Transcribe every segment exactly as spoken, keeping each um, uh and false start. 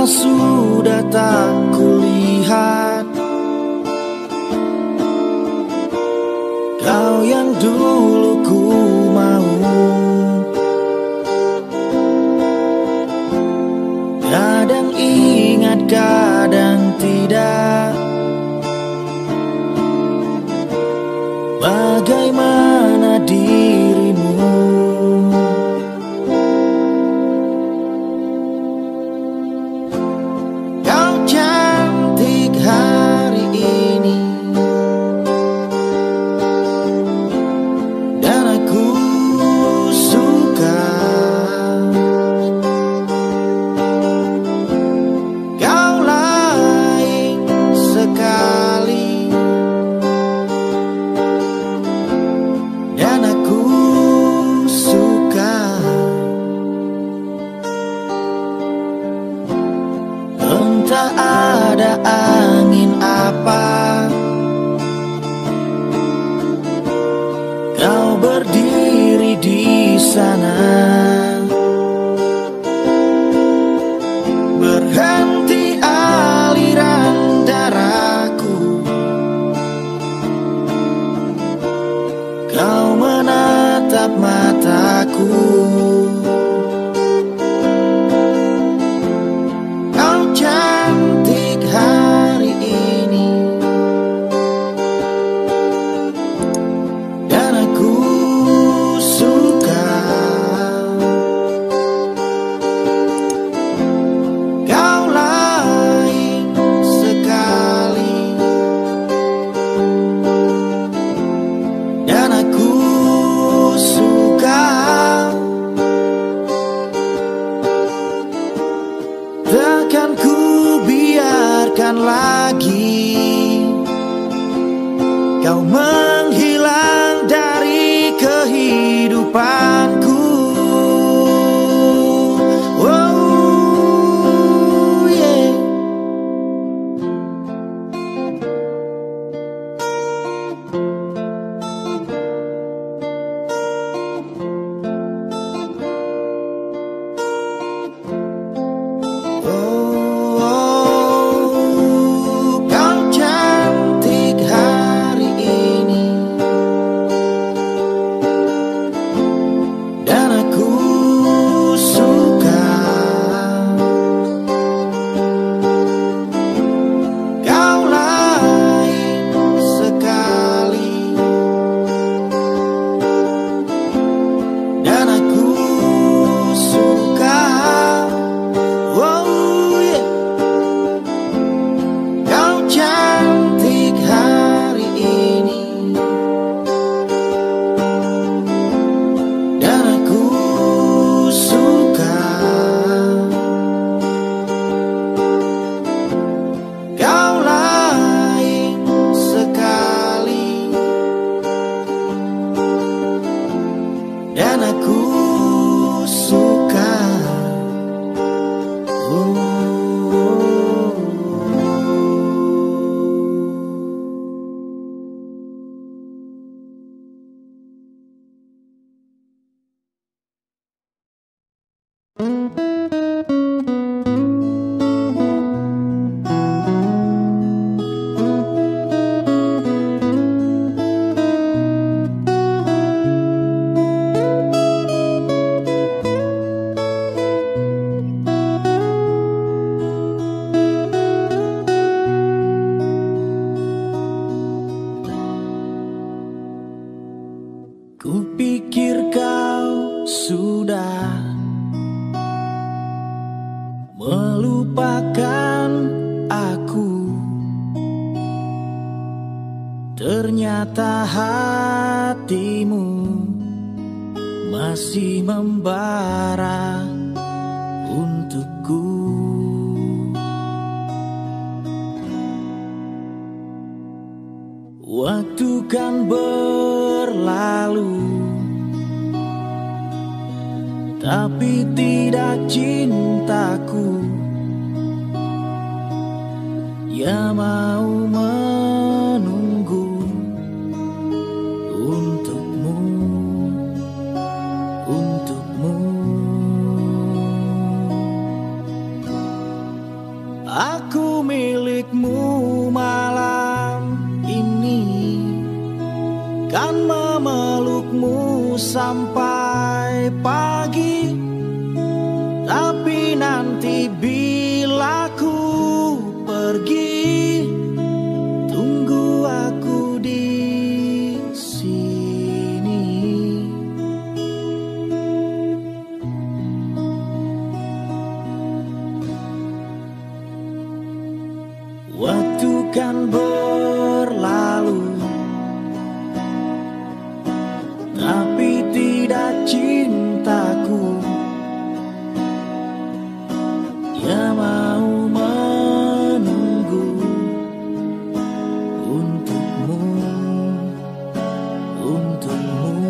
sudah tak kulihat. Kau yang dulu ku mau, kadang ingat kadang tidak. Bagaimana dirimu? Kau cantik hari ini, dan aku suka. Kau lain sekali, dan aku suka. Entah ada angin apa, kau berdiri di sana, berhenti aliran darahku. Kau menatap mataku, kau cantik hari ini, dan aku suka. Kau lain sekali, dan aku suka. Takkan ku biarkan lagi kau menghilang dari kehidupanku. Oh, yeah. Oh, kau cantik hari ini, dan aku suka. Kau lain sekali, dan aku suka. Oh, yeah. Kau cantik hari ini, dan aku suka. Kau lain sekali, dan aku suka. Oh. Kupikir kau sudah melupakan aku, ternyata hatimu masih membara untukku. Waktu kan berlalu, tapi tidak cintaku. Ya mau menunggu untukmu, untukmu. pagi, tapi nanti bila ku pergi, tunggu aku di sini. Waktu kan berlalu, tapi tidak cintaku. Dia mau menunggu untukmu, untukmu.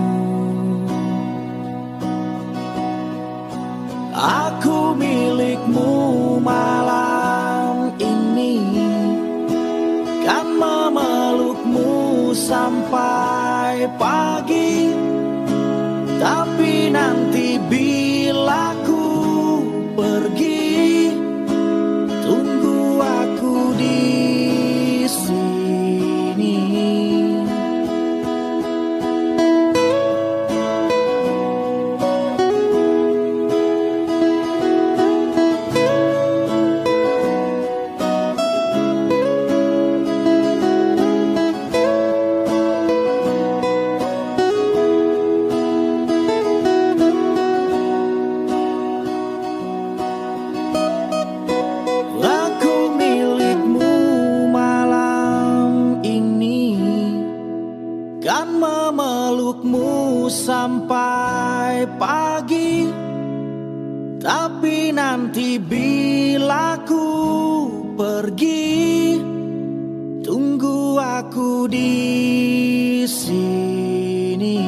Aku milikmu malam ini, kan memelukmu sampai pagi. Tapi nanti bila ku pergi, tunggu aku di sini. Kan memelukmu sampai pagi, tapi nanti bila ku pergi, tunggu aku di sini.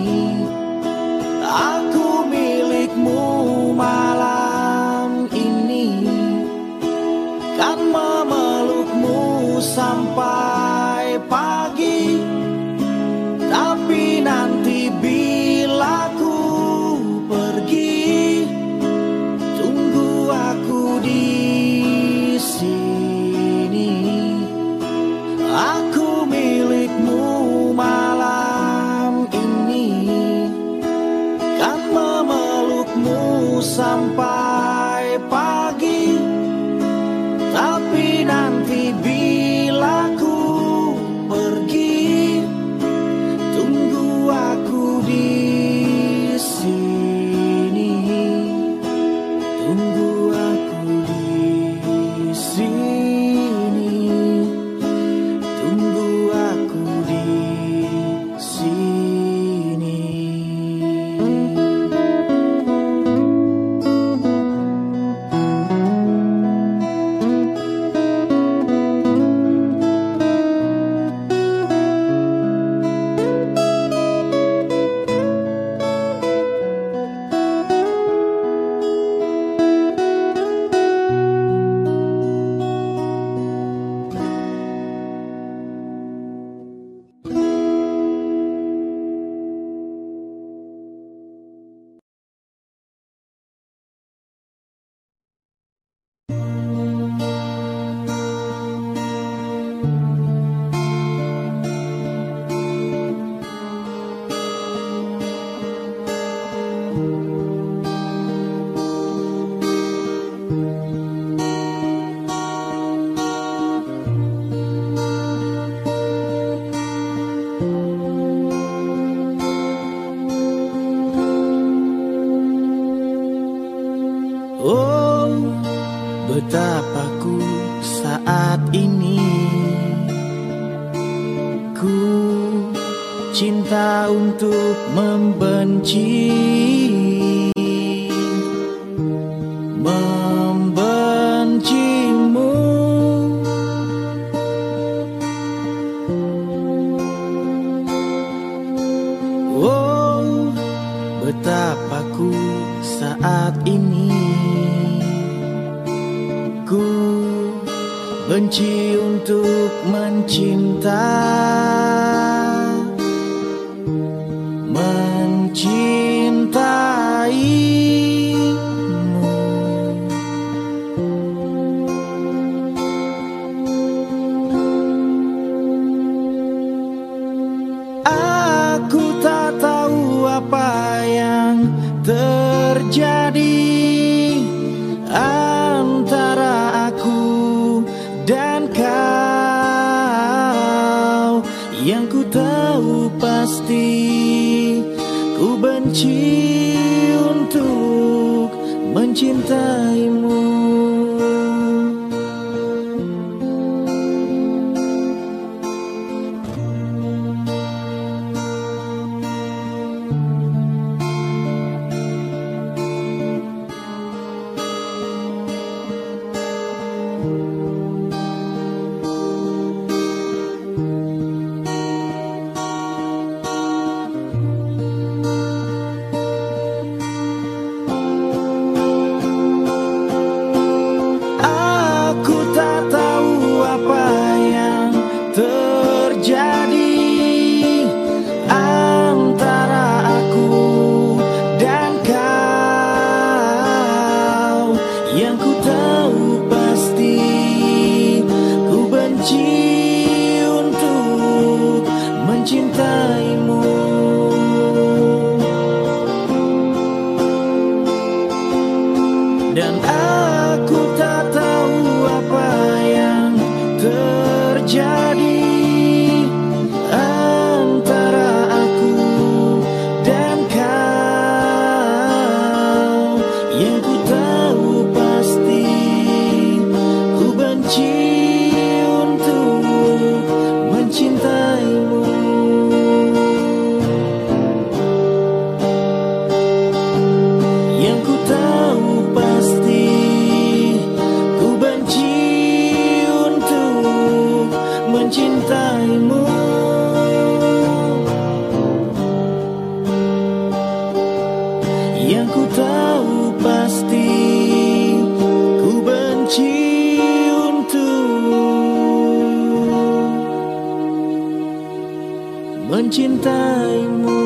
Aku milikmu malam ini, kan memelukmu sampai pagi. Tapi nanti bila ku pergi, tunggu aku di sini. Aku milikmu malam ini, kan memelukmu sampai pagi. Tapi nanti bila ku pergi, tunggu aku di sini. Tunggu aku di sini. Tunggu aku di sini. Oh, betapa ku saat ini, ku cinta untuk membenci, membencimu. Oh, betapa ku saat ini, ku benci untuk mencinta, mencintaimu. Aku tak tahu apa yang terjadi antara aku dan kau, yang ku tahu pasti ku benci untuk mencintaimu. Dan aku tak tahu apa yang terjadi antara aku dan kau, yang ku tahu pasti ku benci untuk mencintaimu. Yang ku tahu pasti ku benci untuk mencintaimu. Yang ku tahu pasti ku benci untuk mencintaimu.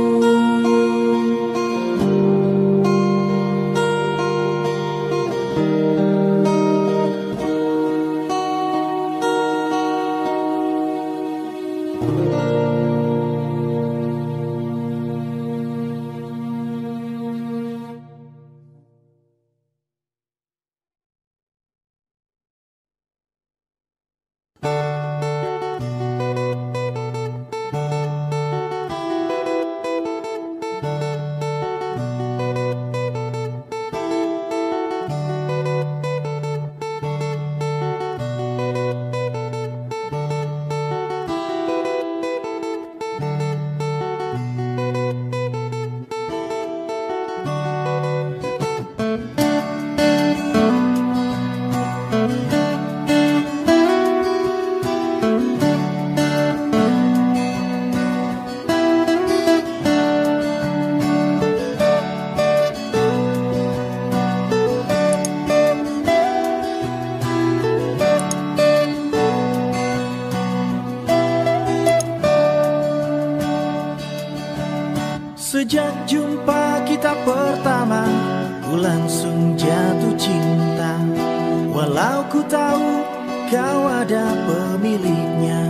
Sejak jumpa kita pertama, ku langsung jatuh cinta. Walau ku tahu kau ada pemiliknya,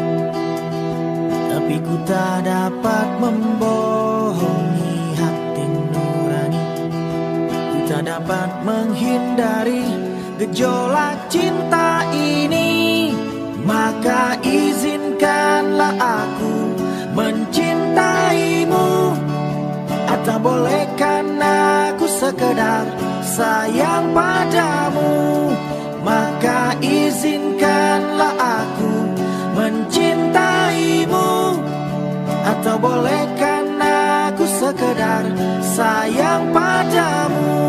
tapi ku tak dapat membohongi hati nurani. Ku tak dapat menghindari gejolak cinta ini. Maka izinkanlah aku mencintaimu. Atau bolehkan aku sekedar sayang padamu. Maka izinkanlah aku mencintaimu. Atau bolehkan aku sekedar sayang padamu.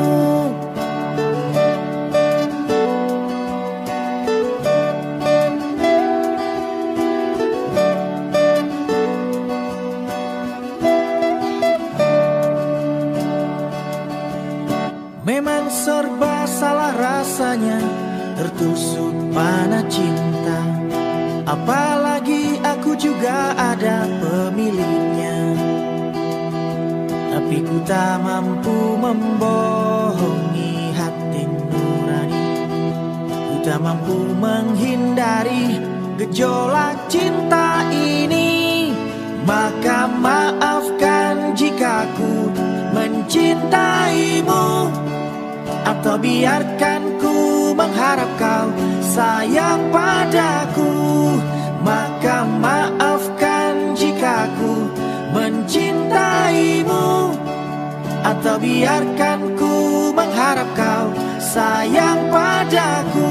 Memang serba salah rasanya tertusuk panah cinta. Apalagi aku juga ada pemiliknya, tapi ku tak mampu membohongi hati nurani. Ku tak mampu menghindari gejolak cinta ini. Maka maafkan jika ku mencintai mencintaimu, atau biarkan ku mengharap kau sayang padaku. Maka maafkan jika ku mencintaimu, atau biarkan ku mengharap kau sayang padaku.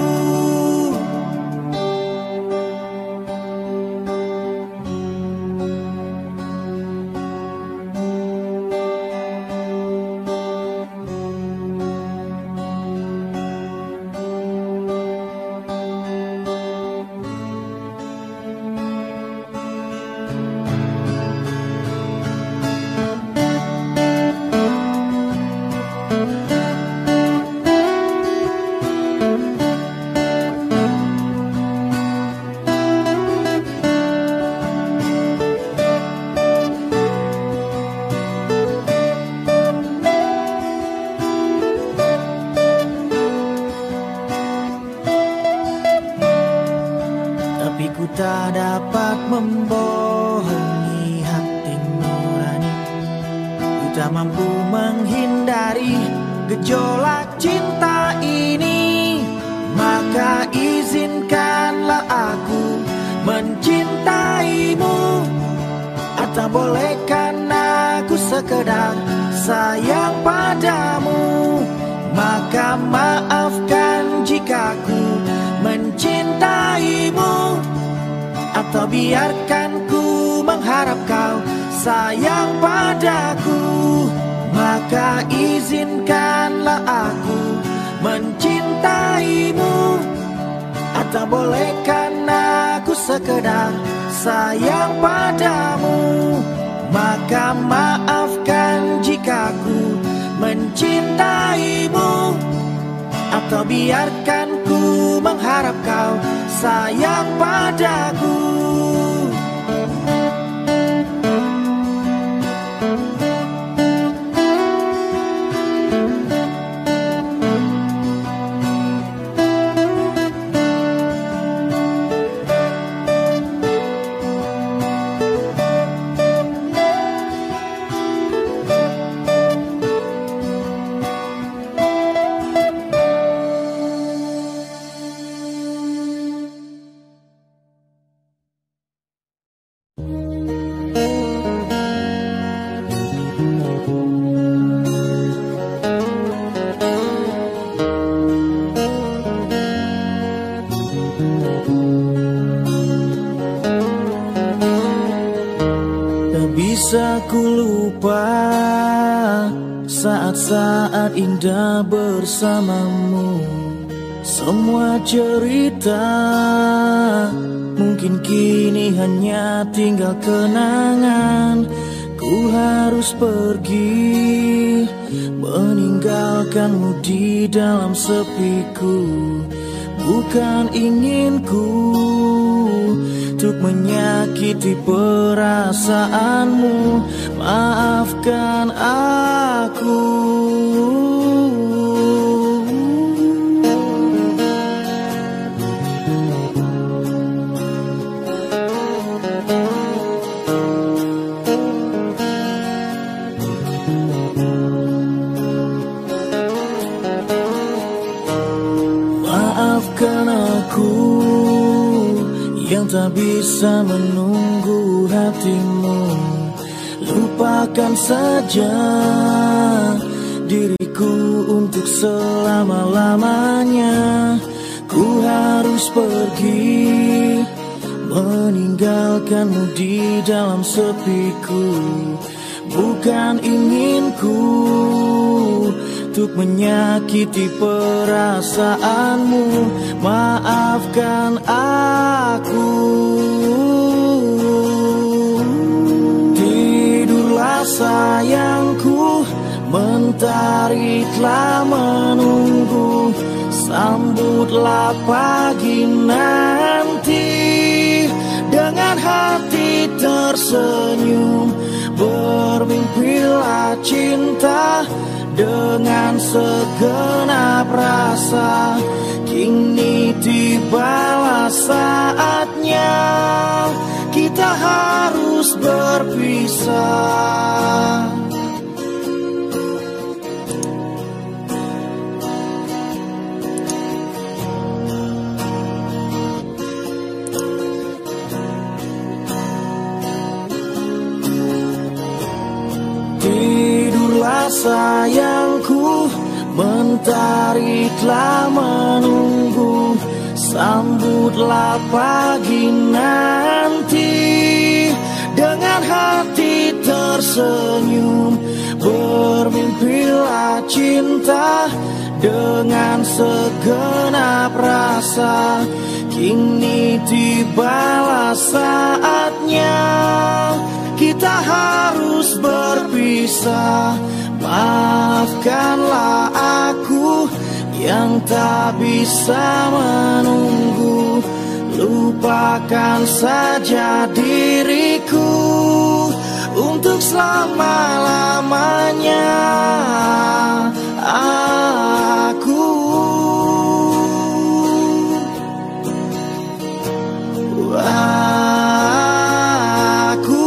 Ku tak dapat membohongi hati nurani, ku tak mampu menghindari gejolak cinta ini. Maka izinkanlah aku mencintaimu, atau bolehkan aku sekedar sayang padamu. Maka maafkan jika ku mencintaimu, atau biarkan ku mengharap kau sayang padaku. Maka izinkanlah aku mencintaimu, atau bolehkan aku sekedar sayang padamu. Maka maafkan jika ku mencintaimu, atau biarkan ku mengharap kau sayang padaku. Bisa ku lupa saat-saat indah bersamamu. Semua cerita mungkin kini hanya tinggal kenangan. Ku harus pergi meninggalkanmu di dalam sepiku. Bukan inginku untuk menyakiti perasaanmu. Maafkan aku. Maafkan aku yang tak bisa menunggu hatimu. Lupakan saja diriku untuk selama-lamanya. Ku harus pergi meninggalkanmu di dalam sepiku. Bukan inginku untuk menyakiti perasaanmu. Maafkan aku. Tidurlah sayangku, mentari telah menunggu. Sambutlah pagi nanti dengan hati tersenyum. Bermimpilah cinta dengan segenap rasa. Kini tibalah saatnya kita harus berpisah. sayangku, mentari telah menunggu. Sambutlah pagi nanti dengan hati tersenyum. Bermimpilah cinta dengan segenap rasa. Kini tibalah saatnya kita harus berpisah. Maafkanlah aku yang tak bisa menunggu. Lupakan saja diriku untuk selama-lamanya. Aku Aku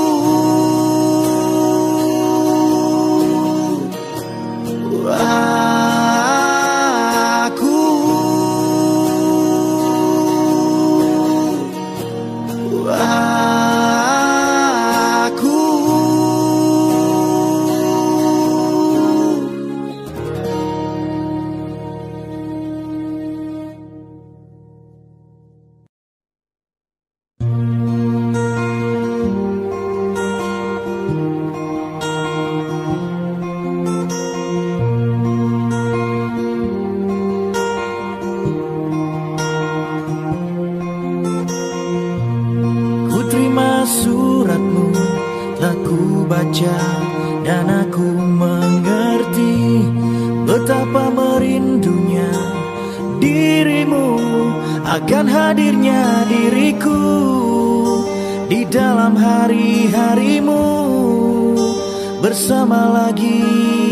suratmu telah ku baca dan aku mengerti betapa merindunya dirimu akan hadirnya diriku di dalam hari-harimu bersama lagi.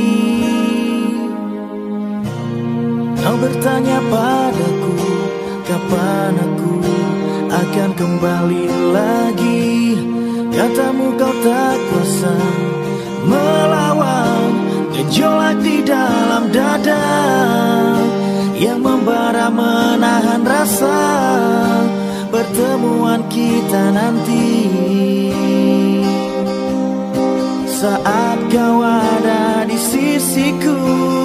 Kau bertanya padaku kapan aku akan kembali lagi. Katamu kau tak kuasa melawan gejolak di dalam dada yang membara menahan rasa pertemuan kita nanti. Saat kau ada di sisiku,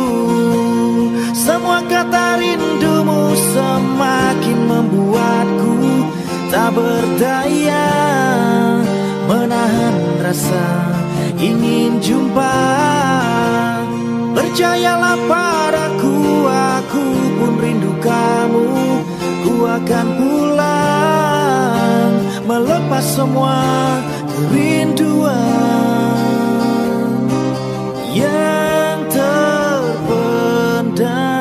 semua kata rindumu semakin membuatku tak berdaya menahan rasa ingin jumpa. Percayalah padaku, aku pun rindu kamu. Ku akan pulang melepas semua kerinduan yang terpendam.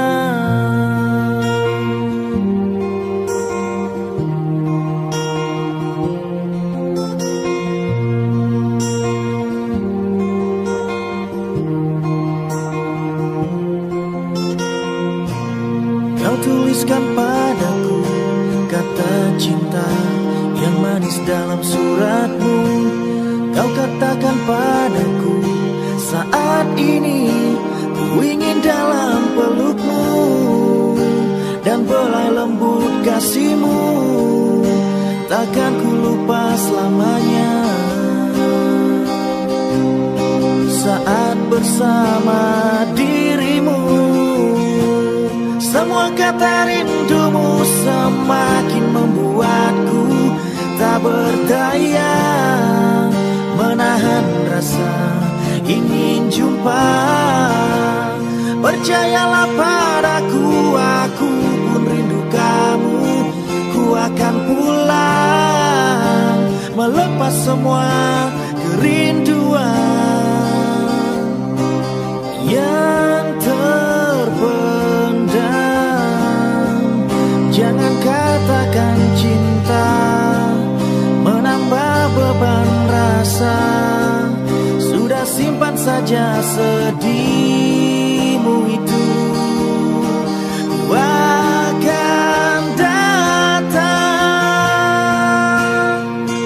Tuliskan padaku kata cinta yang manis dalam suratmu. Kau katakan padaku saat ini ku ingin dalam pelukmu dan belai lembut kasihmu takkan ku lupa selamanya. Saat bersama dirimu, semua kata rindumu semakin membuatku tak berdaya menahan rasa ingin jumpa. Percayalah padaku, aku pun rindu kamu. Ku akan pulang melepas semua kerinduan yang terpendam. Jangan katakan cinta menambah beban rasa. Sudah simpan saja sedihmu itu. Ku akan datang.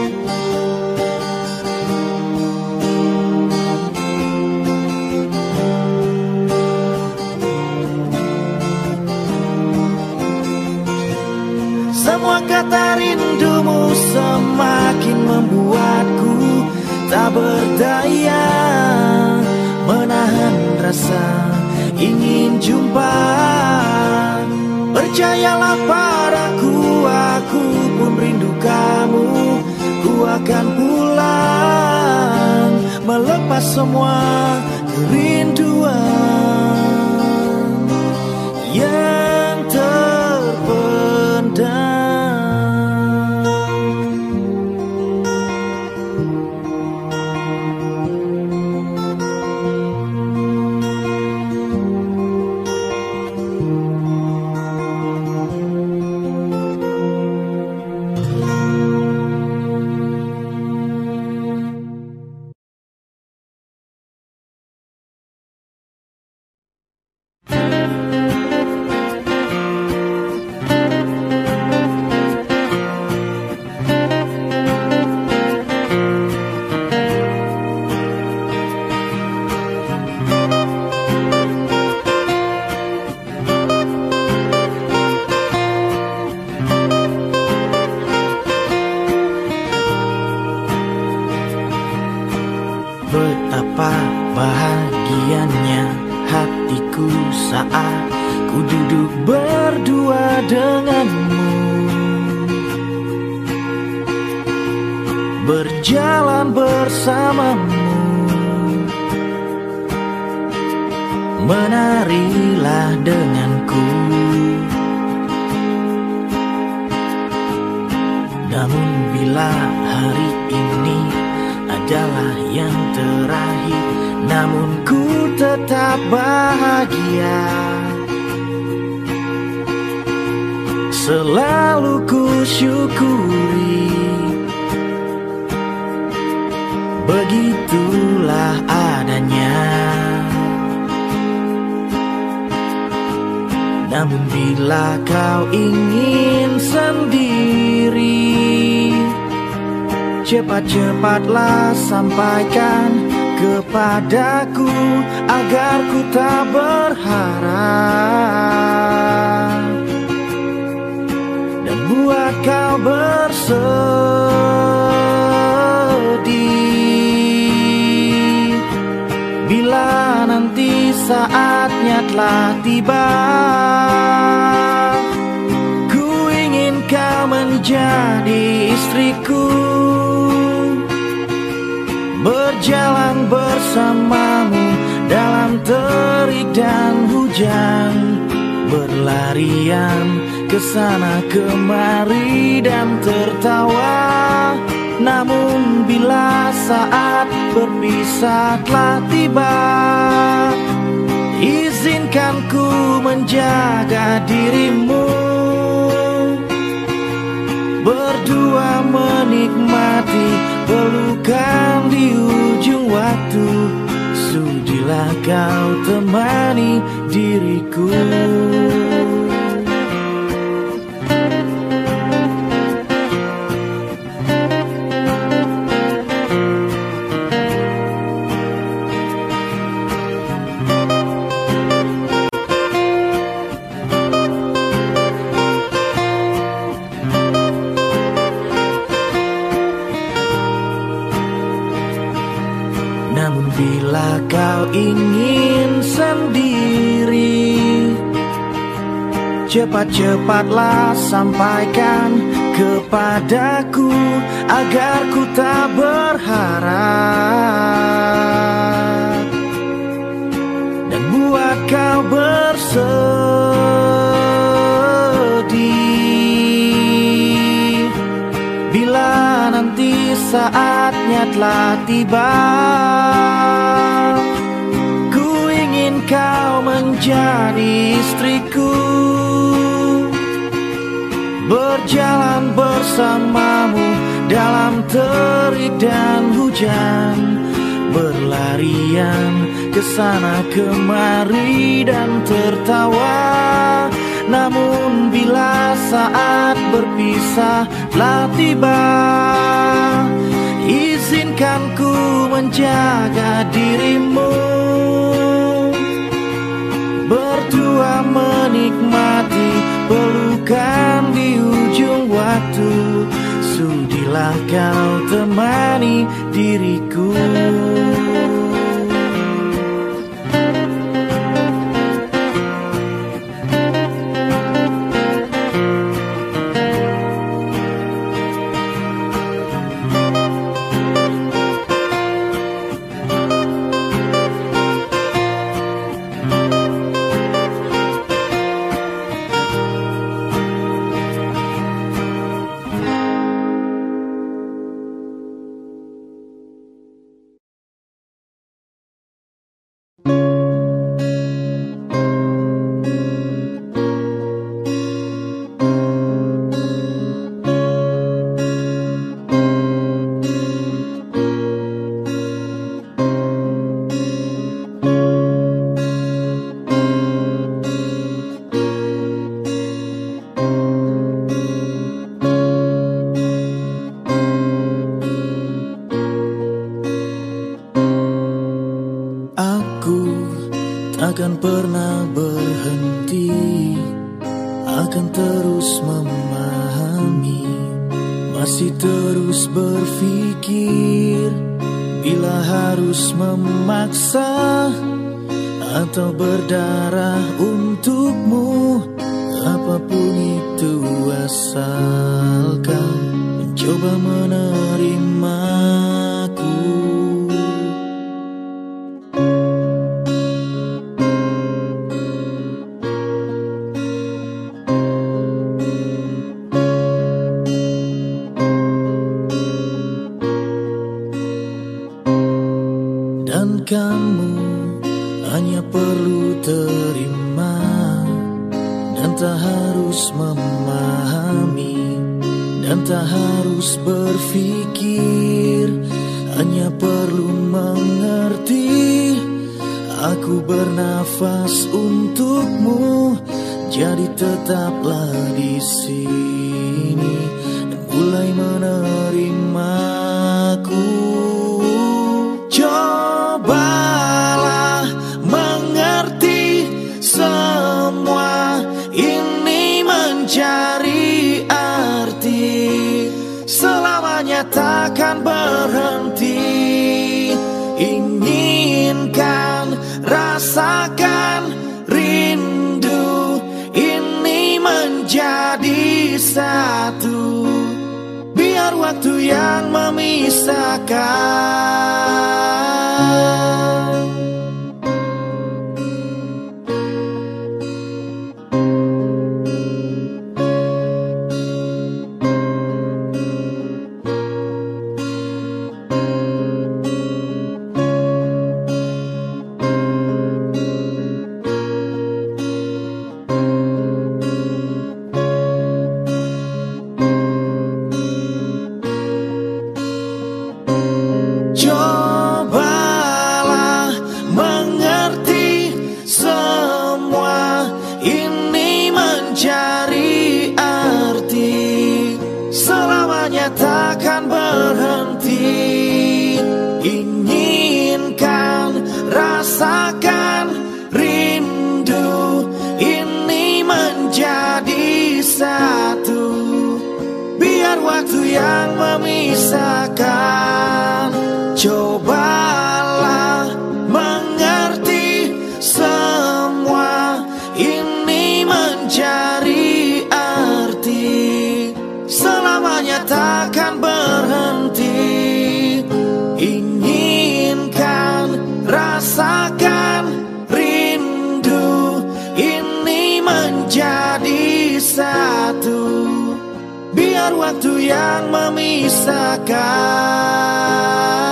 Semua kata rindumu semakin membuatku tak berdaya menahan rasa ingin jumpa. Percayalah padaku, aku pun rindu kamu. Ku akan pulang, melepas semua kerinduan yang terpendam. Betapa bahagianya hatiku saat ku duduk berdua denganmu, berjalan bersamamu. Menarilah denganku, namun bila hari ini adalah yang terakhir, namun ku tetap bahagia. Selalu ku syukuri, begitulah adanya. Namun bila kau ingin sendiri, cepat-cepatlah sampaikan kepadaku agar ku tak berharap dan buat kau bersedih. Bila nanti saatnya telah tiba, ku ingin kau menjadi istriku, berjalan bersamamu dalam terik dan hujan, berlarian kesana kemari dan tertawa. Namun bila saat berpisah telah tiba, izinkan ku menjaga dirimu, berdua menikmati pelukan di ujung waktu. Sudilah kau temani diriku. Namun bila kau ingin sendiri, cepat-cepatlah sampaikan kepadaku agar ku tak berharap dan buat kau bersedih. Bila nanti saatnya telah tiba, ku ingin kau menjadi istriku, berjalan bersamamu dalam terik dan hujan, berlarian kesana kemari dan tertawa. Namun bila saat berpisah telah tiba, izinkan ku menjaga dirimu, berdua menikmati pelukan di ujung waktu. Sudilah kau temani diriku. berhenti, akan terus memahami, masih terus berpikir, bila harus memaksa atau berdarah untukmu. Apapun itu asalkan mencoba menerimaku. Dan kamu hanya perlu terima, dan tak harus memahami, dan tak harus berpikir, hanya perlu mengerti. Aku bernafas untukmu, jadi tetaplah di sini dan mulai menerimaku. Cobalah mengerti semua ini mencari arti, selamanya takkan berhenti. Inginkan, rasakan, rindu ini menjadi satu, biar waktu yang memisahkan. Cobalah mengerti semua ini mencari arti, selamanya takkan berhenti. Inginkan, rasakan, rindu ini menjadi satu, biar waktu yang memisahkan. Cobalah mengerti semua ini mencari arti, selamanya takkan berhenti. Inginkan, rasakan, rindu ini menjadi satu, biar waktu yang memisahkan.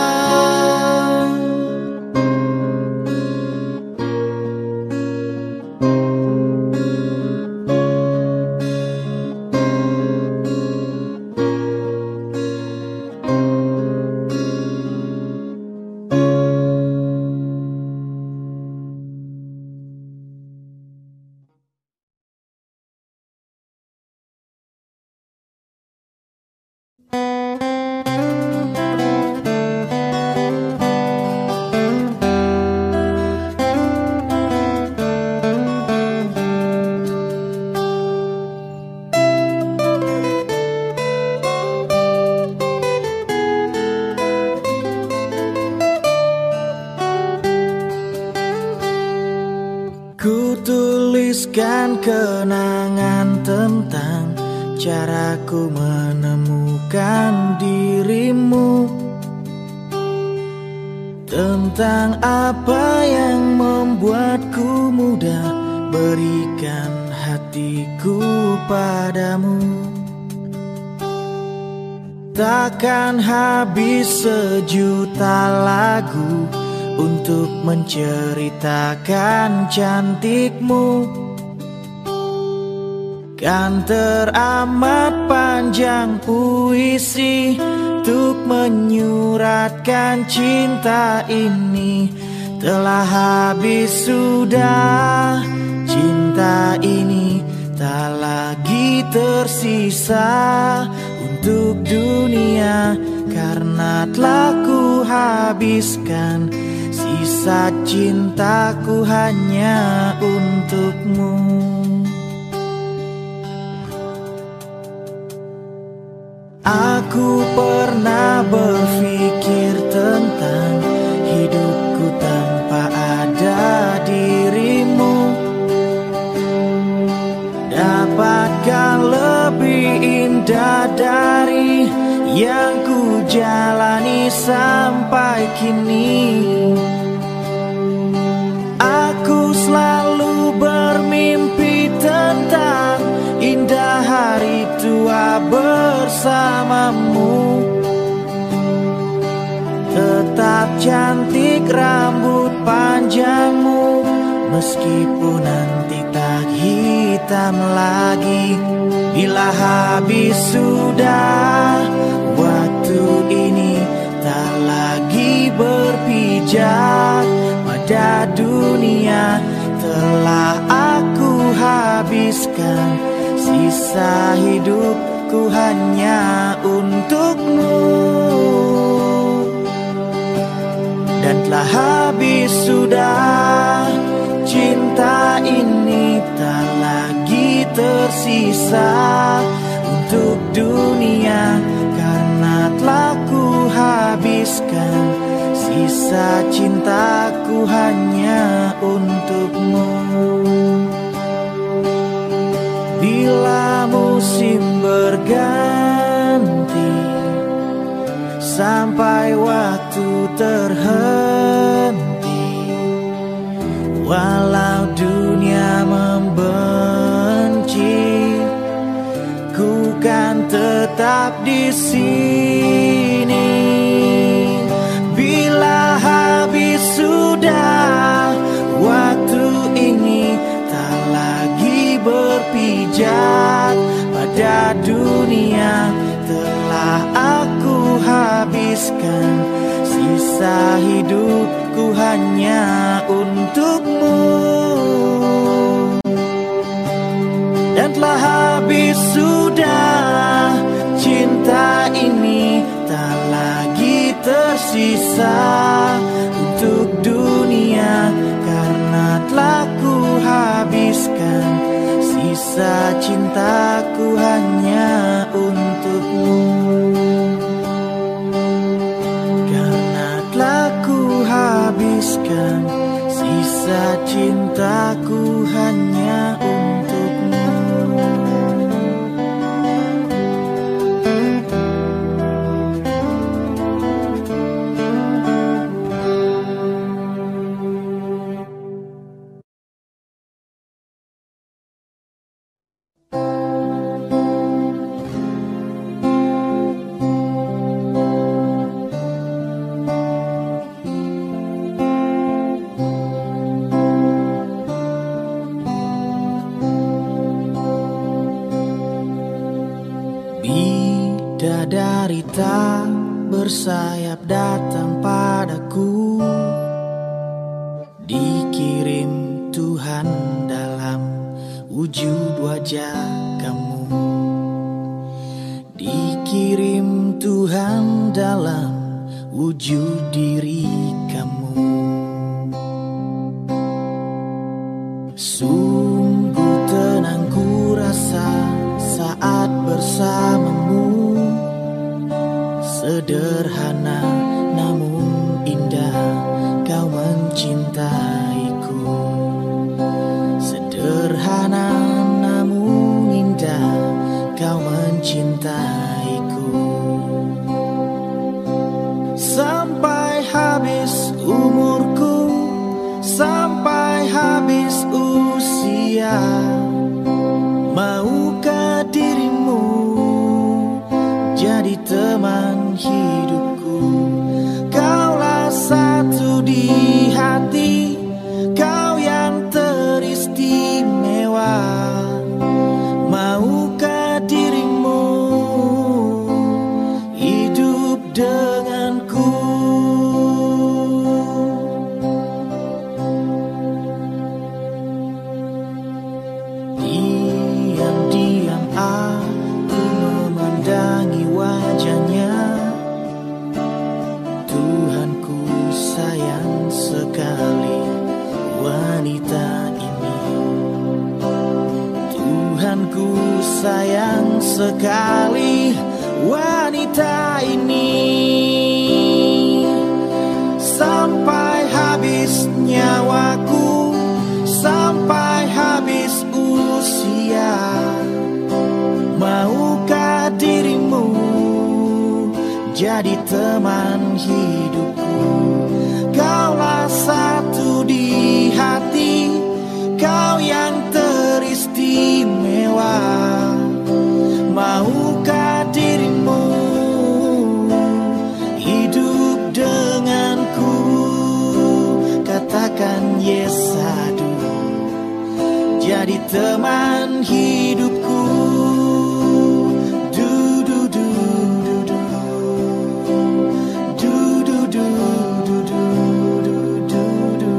Tuliskan kenangan tentang caraku menemukan dirimu, tentang apa yang membuatku mudah berikan hatiku padamu. Takkan habis sejuta lagu untuk menceritakan cantikmu. Kan teramat panjang puisi untuk menyuratkan cinta ini. Telah habis sudah cinta ini, tak lagi tersisa untuk dunia, karena telah ku habiskan sisa sisa cintaku hanya untukmu. Aku pernah berpikir tentang hidupku tanpa ada dirimu. Dapatkah lebih indah dari yang ku jalani sampai kini? Aku selalu bermimpi tentang indah hari tua bersamamu. Tetap cantik rambut panjangmu, meskipun nanti tak hitam lagi. Bila habis sudah waktu ini, tak lagi berpijak pada dunia. Telah aku habiskan sisa hidupku hanya untukmu. Dan telah habis sudah cinta ini, tak lagi tersisa untuk dunia. Karena telah ku habiskan sisa cintaku hanya untukmu. Bila musim berganti, sampai waktu terhenti, walau dunia membenci, ku kan tetap di sini. Bila habis sudah waktu ini, tak lagi berpijak pada dunia. Telah aku habiskan sisa hidupku hanya untukmu. Dan telah habis sudah cinta ini, tak lagi tersisa untuk dunia. Karena telah ku habiskan sisa cintaku hanya untukmu. Karena telah ku habiskan sisa cintaku hanya untukmu. Bidadari tak bersayap datang padaku, dikirim Tuhan dalam wujud wajah kamu. Dikirim Tuhan dalam wujud diri kamu. Sungguh tenang ku rasa saat bersamamu. Sederhana namun indah kau mencintaiku. Sederhana namun indah kau mencintaiku. Sampai habis umurku, sampai habis usia, maukah dirimu jadi teman hidupku? ku sayang sekali wanita ini. Sampai habis nyawaku, sampai habis usia, maukah dirimu jadi teman hidupku? Kaulah satu di hati, kau yang teristimewa. Maukah dirimu hidup denganku? Katakan yes adu, jadi teman hidupku. Du du du du du du du du du du du du.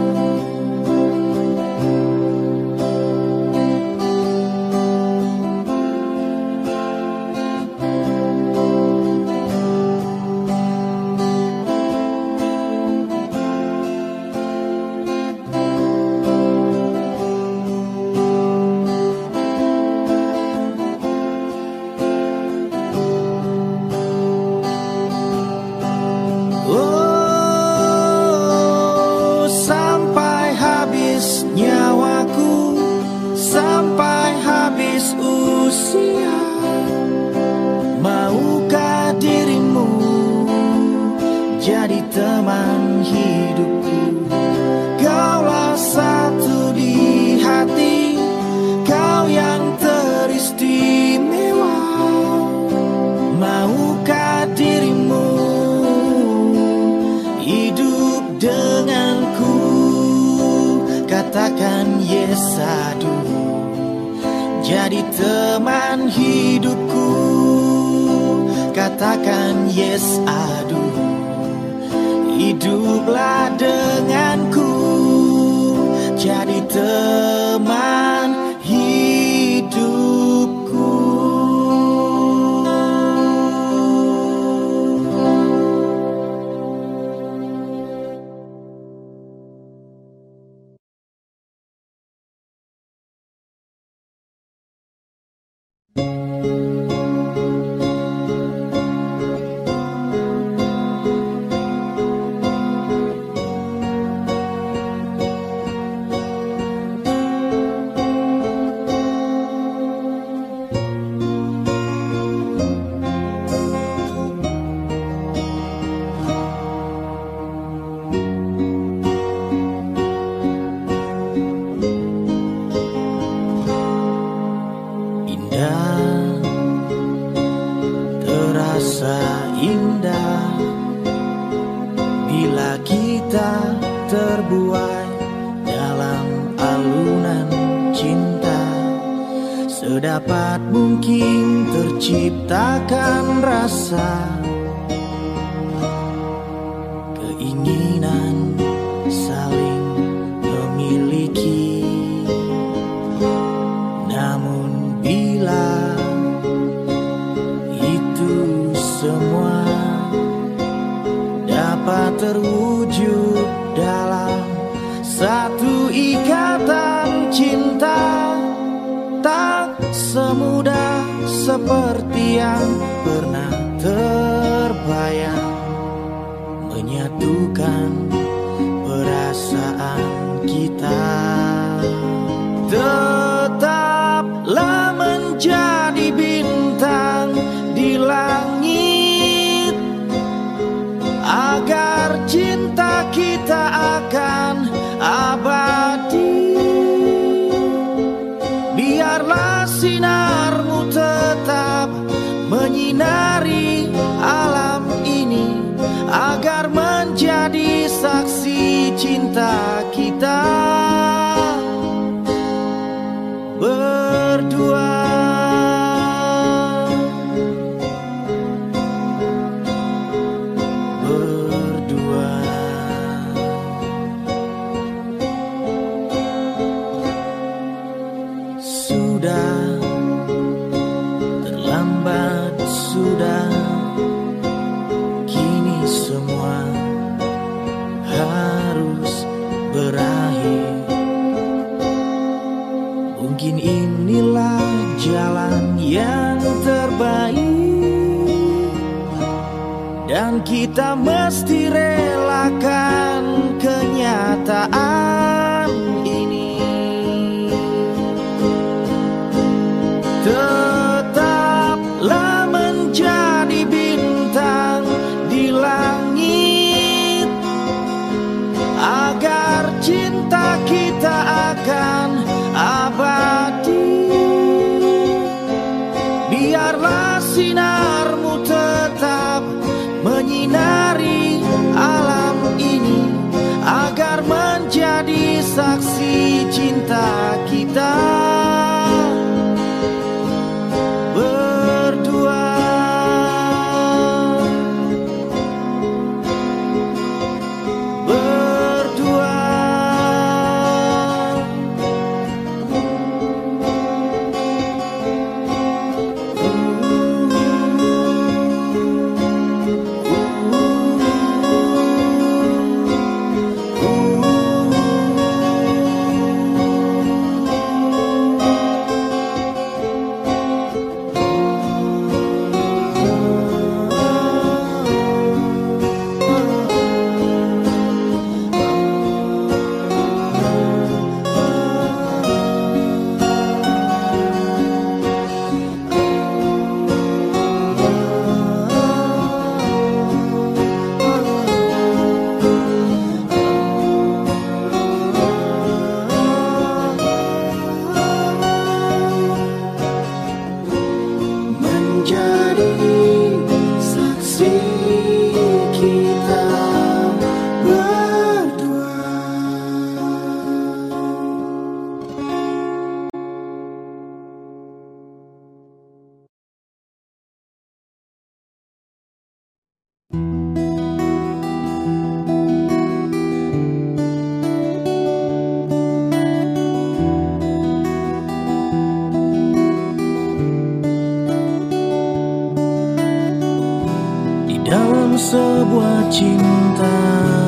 Oh, sampai habis nyawaku, sampai habis usia, maukah dirimu jadi teman hidupku? Kaulah satu di hati, kau yang teristimewa. Maukah dirimu hidup denganku? Katakan yes adu, jadi teman hidupku. Katakan yes adu, hiduplah denganku, jadi teman hidupku. Indah, terasa indah bila kita terbuai dalam alunan cinta. Sedapat mungkin terciptakan rasa keinginan saling memiliki. Namun bila itu semua dapat terwujud dalam satu ikatan cinta, tak semudah seperti yang pernah terbayang menyatukan perasaan kita. Tetaplah menjadi bintang di langit, agar cinta kita akan abadi. Biarlah sinarmu tetap menyinari alam ini, agar menjadi saksi cinta kita berdua. Berdua. Sudah terlambat, sudah, kini semua harus berakhir. Mungkin inilah jalan yang terbaik, dan kita mesti relakan kenyataan ini. Tetaplah menjadi bintang di langit, agar cinta kita akan abadi. Biarlah sinarmu tetap menyinari alam ini, agar menjadi saksi cinta kita berdua. Berdua. Sebuah cinta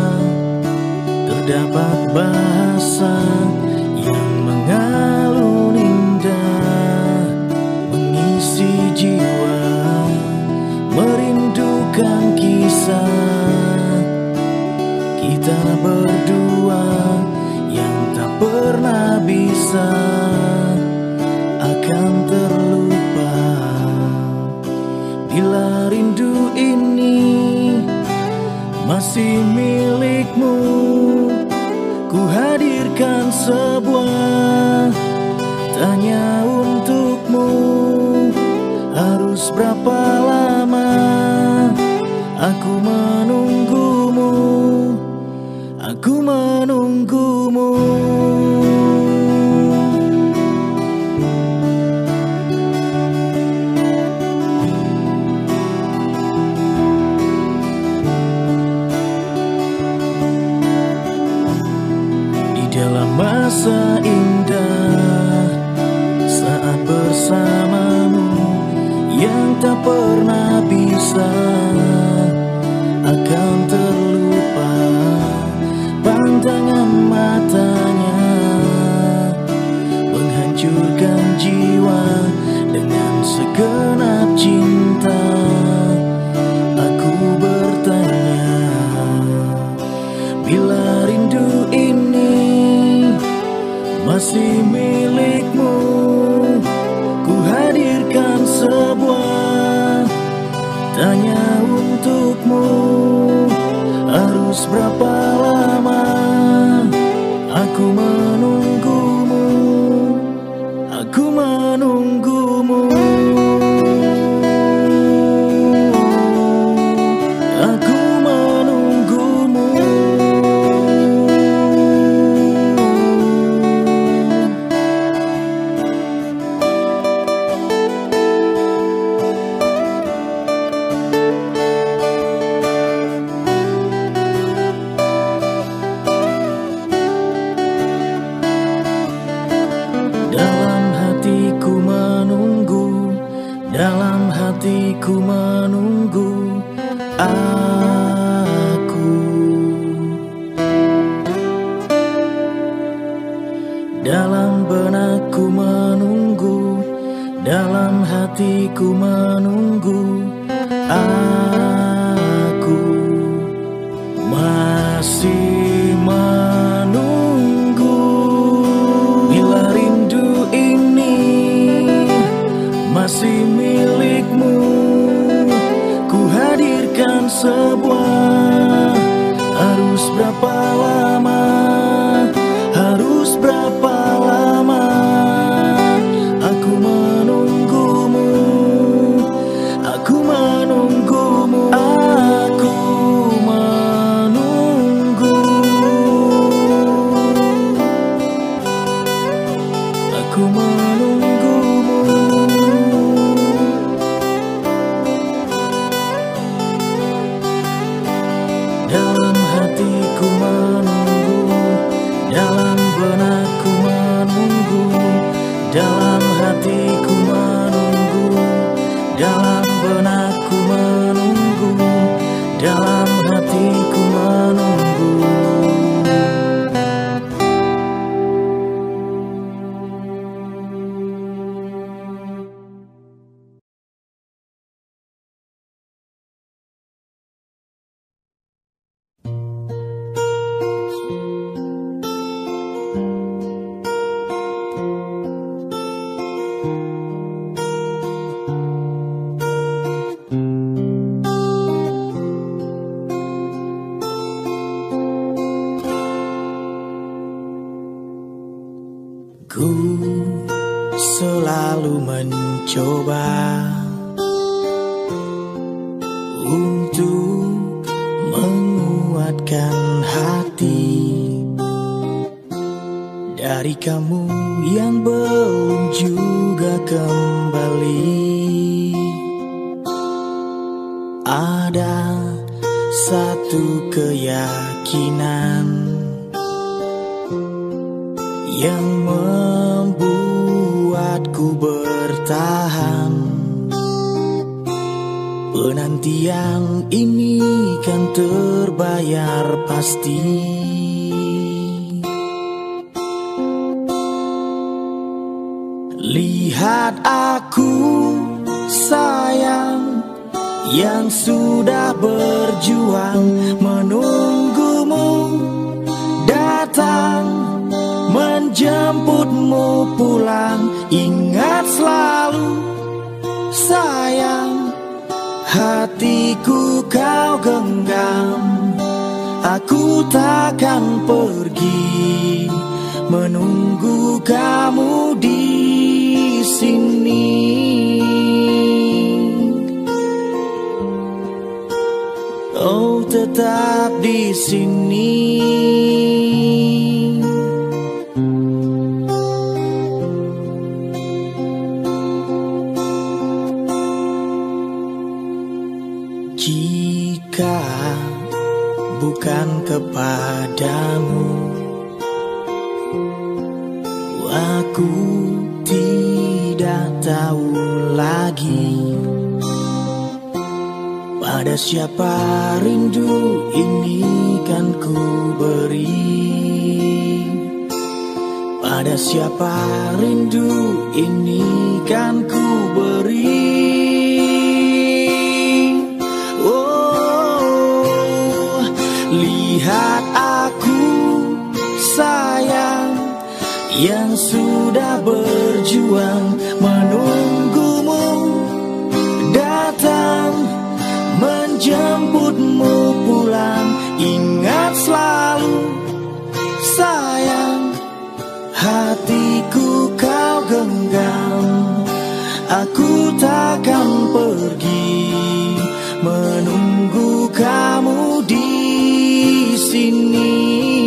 terdapat bahasa yang mengalun indah, mengisi jiwa, merindukan kisah kita berdua yang tak pernah bisa akan terlupa. Bila rindu ini masih milikmu, ku hadirkan sebuah tanya untukmu. Harus berapa lama aku menunggumu, aku menunggumu. Dalam masa indah saat bersamamu yang tak pernah bisa akan terlupa. Pandangan matanya menghancurkan jiwa dengan segenap cinta. Aku bertanya, bila rindu ini masih milikmu, ku hadirkan sebuah tanya untukmu. Harus berapa lama aku menunggumu, aku menunggumu, aku menunggumu. Dalam hatiku menunggu aku. Dalam benakku menunggu hatiku menunggu. Aku masih menunggu. Bila rindu ini masih milikmu, ku hadirkan sebuah. Harus berapa lama? Harus berapa lama aku menunggumu? Aku menunggumu. Aku menunggu. Aku menunggumu. Dalam hatiku menunggu, dalam benakku menunggu, dalam hatiku menunggu, dalam benakku menunggu, dalam hatiku menunggu. Ku selalu mencoba untuk menguatkan hati dari kamu yang belum juga kembali. Ada satu keyakinan yang membuatku bertahan. Penantian ini kan terbayar pasti. Lihat aku sayang, yang sudah berjuang menunggumu datang, menjemputmu pulang. Ingat selalu sayang, hatiku kau genggam. Aku takkan pergi, menunggu kamu di sini. Oh, tetap di sini. Jika bukan kepadamu, aku tidak tahu lagi pada siapa rindu ini kan ku beri. Pada siapa rindu ini kan ku beri. Lihat aku sayang, yang sudah berjuang menunggumu datang, menjemputmu pulang. Ingat selalu sayang, hatiku kau genggam. Aku takkan pergi, menunggu kamu di sini.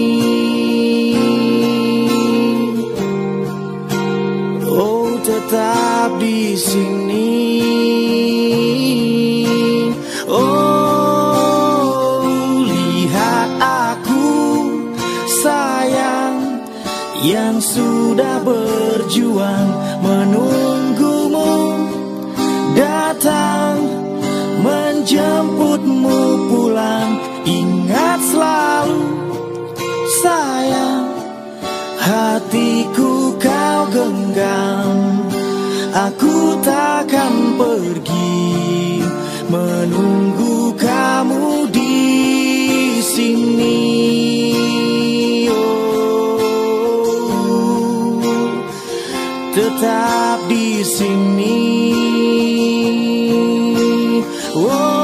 Oh, tetap di sini. Oh, lihat aku sayang, yang sudah berjuang menunggumu datang, menjemputmu pulang. Ingat selalu sayang, hatiku kau genggam. Aku takkan pergi menunggu kamu di sini. Oh, tetap di sini. Oh.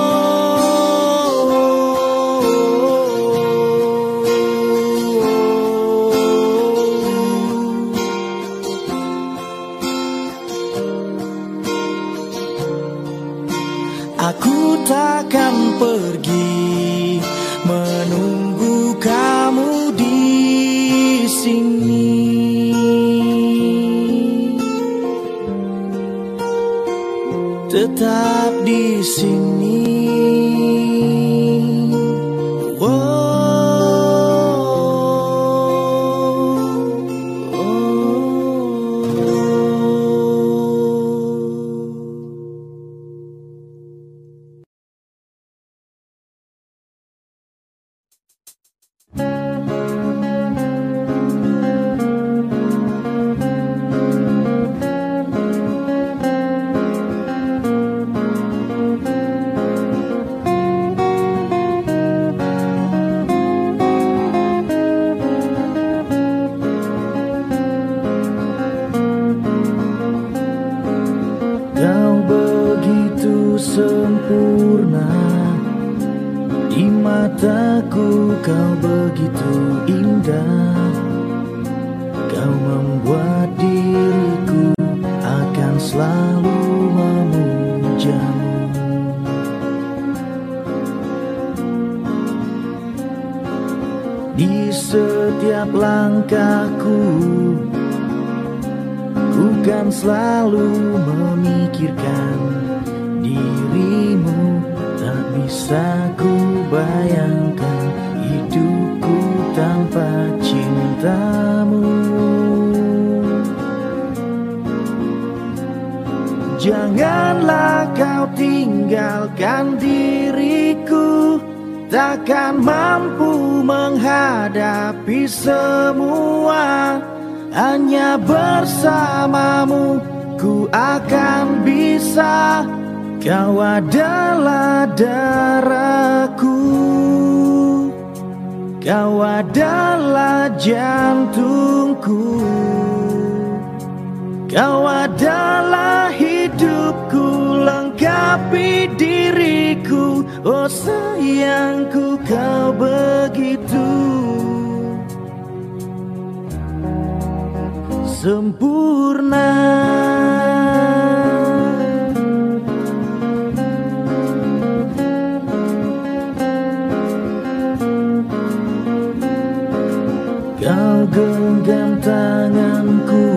Aku takkan pergi menunggu kamu di sini. Tetap di sini. Kau begitu sempurna, di mataku kau begitu indah. Kau membuat diriku akan selalu memujamu. Di setiap langkahku, ku kan selalu memikirkan dirimu. Tak bisa ku bayangkan hidupku tanpa cintamu. Janganlah kau tinggalkan diriku, takkan mampu menghadapi semua. Hanya bersamamu ku akan bisa. Kau adalah darahku, kau adalah jantungku, kau adalah hidupku, lengkapi diriku. Oh sayangku, kau begitu sempurna. Kau genggam tanganku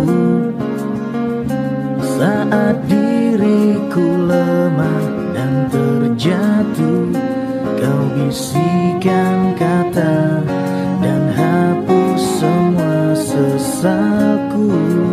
saat diriku lemah dan terjatuh. Kau bisikan kata dan hapus semua sesalku.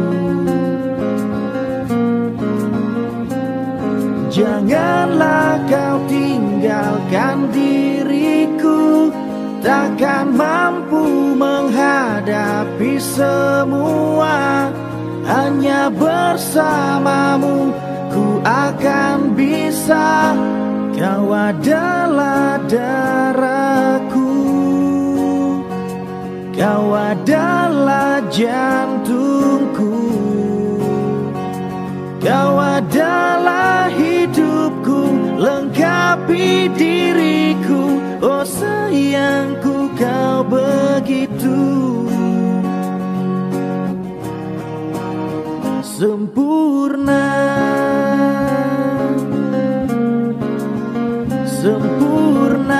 Janganlah kau tinggalkan diriku, takkan mampu menghadapi semua. Hanya bersamamu ku akan bisa. Kau adalah darahku, kau adalah jantungku, kau adalah hidupku, lengkapi diriku. Oh sayangku, kau begitu sempurna, sempurna.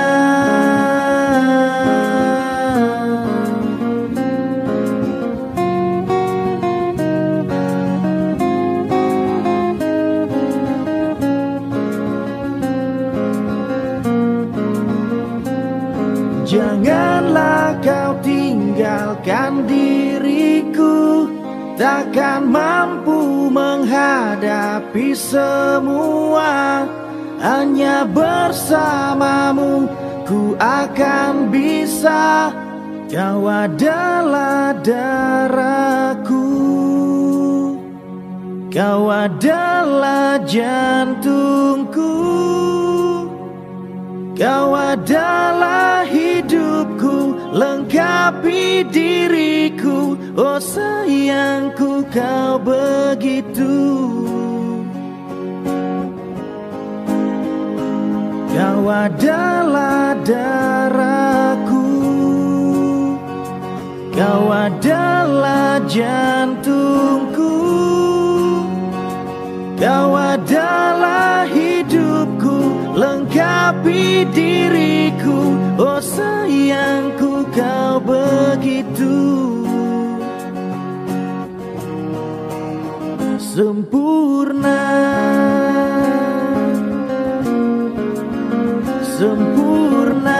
Janganlah kau tinggalkan diriku, takkan mampu menghadapi semua. Hanya bersamamu ku akan bisa. Kau adalah darahku, Kau adalah jantungku, kau adalah hidupku, lengkapi diriku. Oh sayangku, kau begitu. Kau adalah darahku, kau adalah jantungku, kau adalah hidupku, lengkapi diriku. Oh sayangku, kau begitu sempurna, sempurna,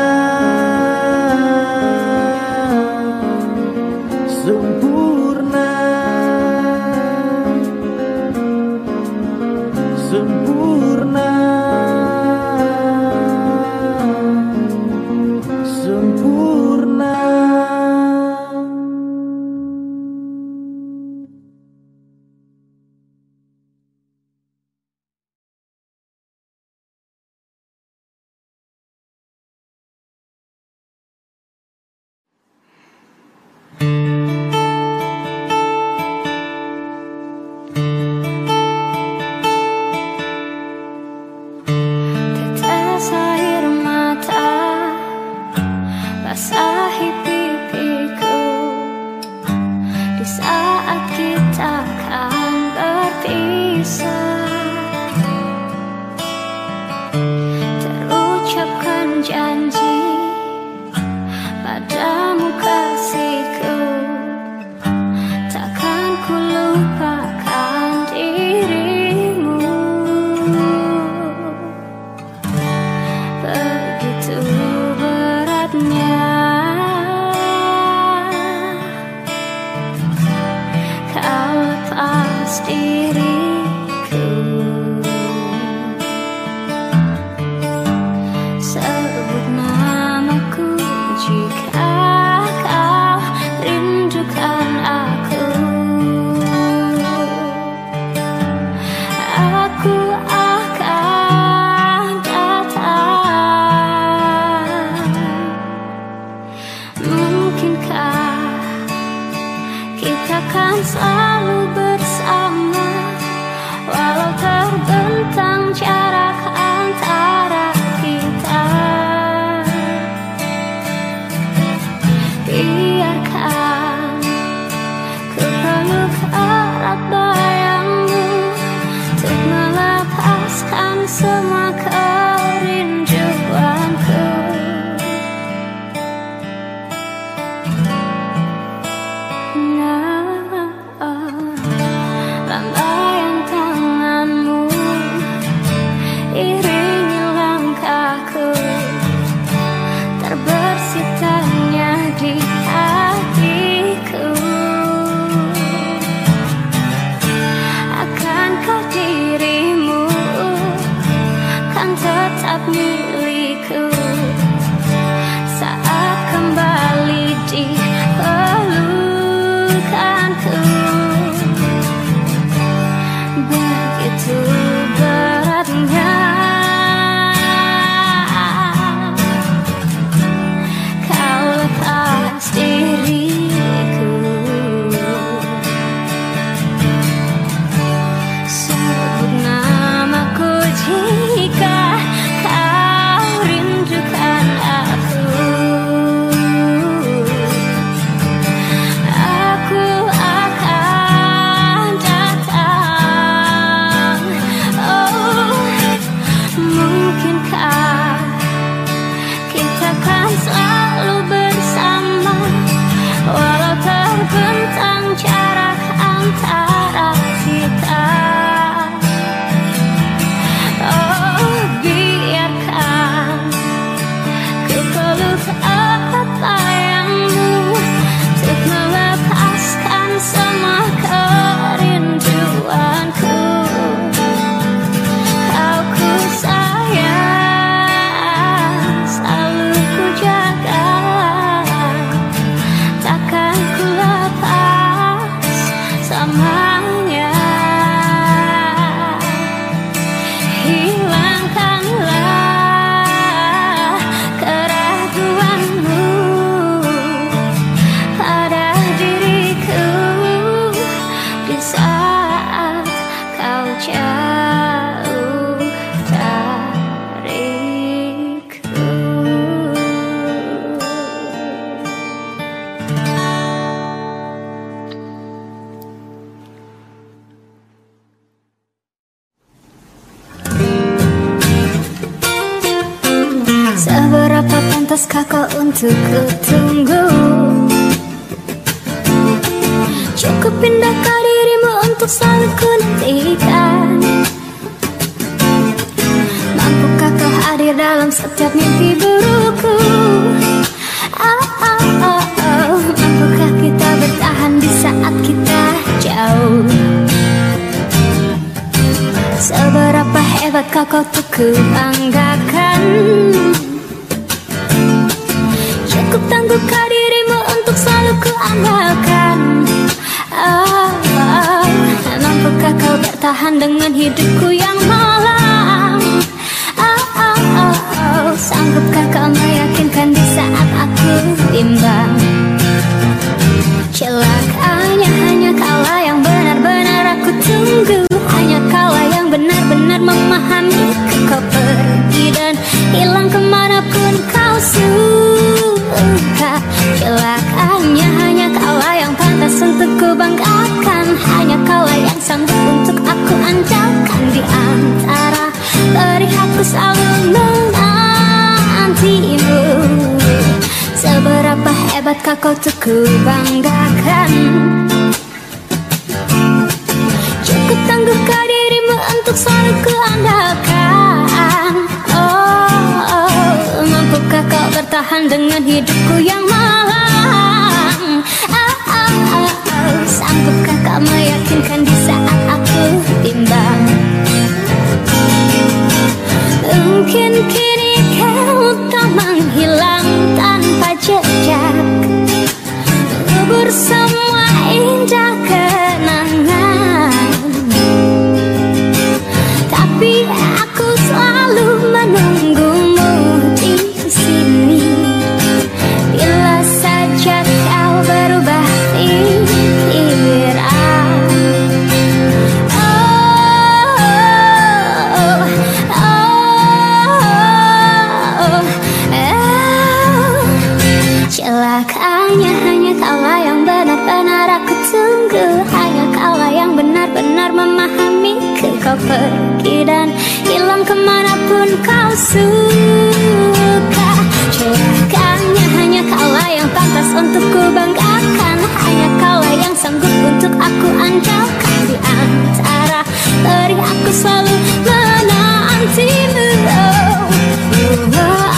sempurna, sempurna, sempurna. Tetes air mata basahi pipiku di saat kita akan berpisah. Terucapkan janji padamu kasihku, takkan ku lupakan dirimu. Begitu beratnya kau lepas diriku. Sebut namaku jika kau rindukan aku. Aku akan datang. Mungkinkah kita kan selalu bersama, walau terbentang jarak antara kita. Biarkan ku peluk erat bayangmu untuk melepaskan semua kerinduanku. Nah, lambaian tanganmu iringi langkahku, terbersit tanya di hatiku. Akankah dirimu kan Ikhlaskah kau untuk kutunggu? Cukup pindahkah dirimu untuk selalu ku nantikan? Mampukah kau hadir dalam setiap mimpi burukku? Oh, oh, oh, oh. Mampukah kita bertahan di saat kita jauh? Seberapa hebatkah kau tuh ku banggakan? Cukup tangguhkah dirimu untuk selalu ku andalkan? Oh, oh. Mampukah kau bertahan dengan hidupku yang malang? Oh, oh, oh, oh. Sanggupkah kau meyakinkan di saat aku bimbang? Celakanya hanya kaulah yang benar-benar aku tunggu. Hanya kaulah yang benar-benar memahami. Kau pergi dan hilang kemanapun kau suka. Celakanya hanya kaulah yang pantas untuk ku banggakan. Hanya kaulah yang sanggup untuk aku andalkan. Di antara perih aku selalu menantimu. Seberapa hebatkah kau tuh ku banggakan? Cukup tangguhkah dirimu untuk selalu ku andalkan? Oh, oh, mampukah kau bertahan dengan hidupku yang malang? Oh, oh, oh, oh. Sanggupkah kau meyakinkan di saat aku bimbang? Mungkin kini kau tak menghilang tanpa jejak, kubur semua indah kenangan. Tapi aku selalu menunggumu di sini. Bila saja kau berubah pikiran. Oh, oh, oh, oh. Celakanya hanya kaulah yang benar-benar aku tunggu. Hanya kaulah yang benar-benar memahami. Kau pergi dan hilang kemanapun kau suka. Celakanya hanya kaulah yang pantas untuk ku banggakan. Hanya kaulah yang sanggup untuk aku andalkan. Di antara perih aku selalu menantimu. Oh, oh, oh.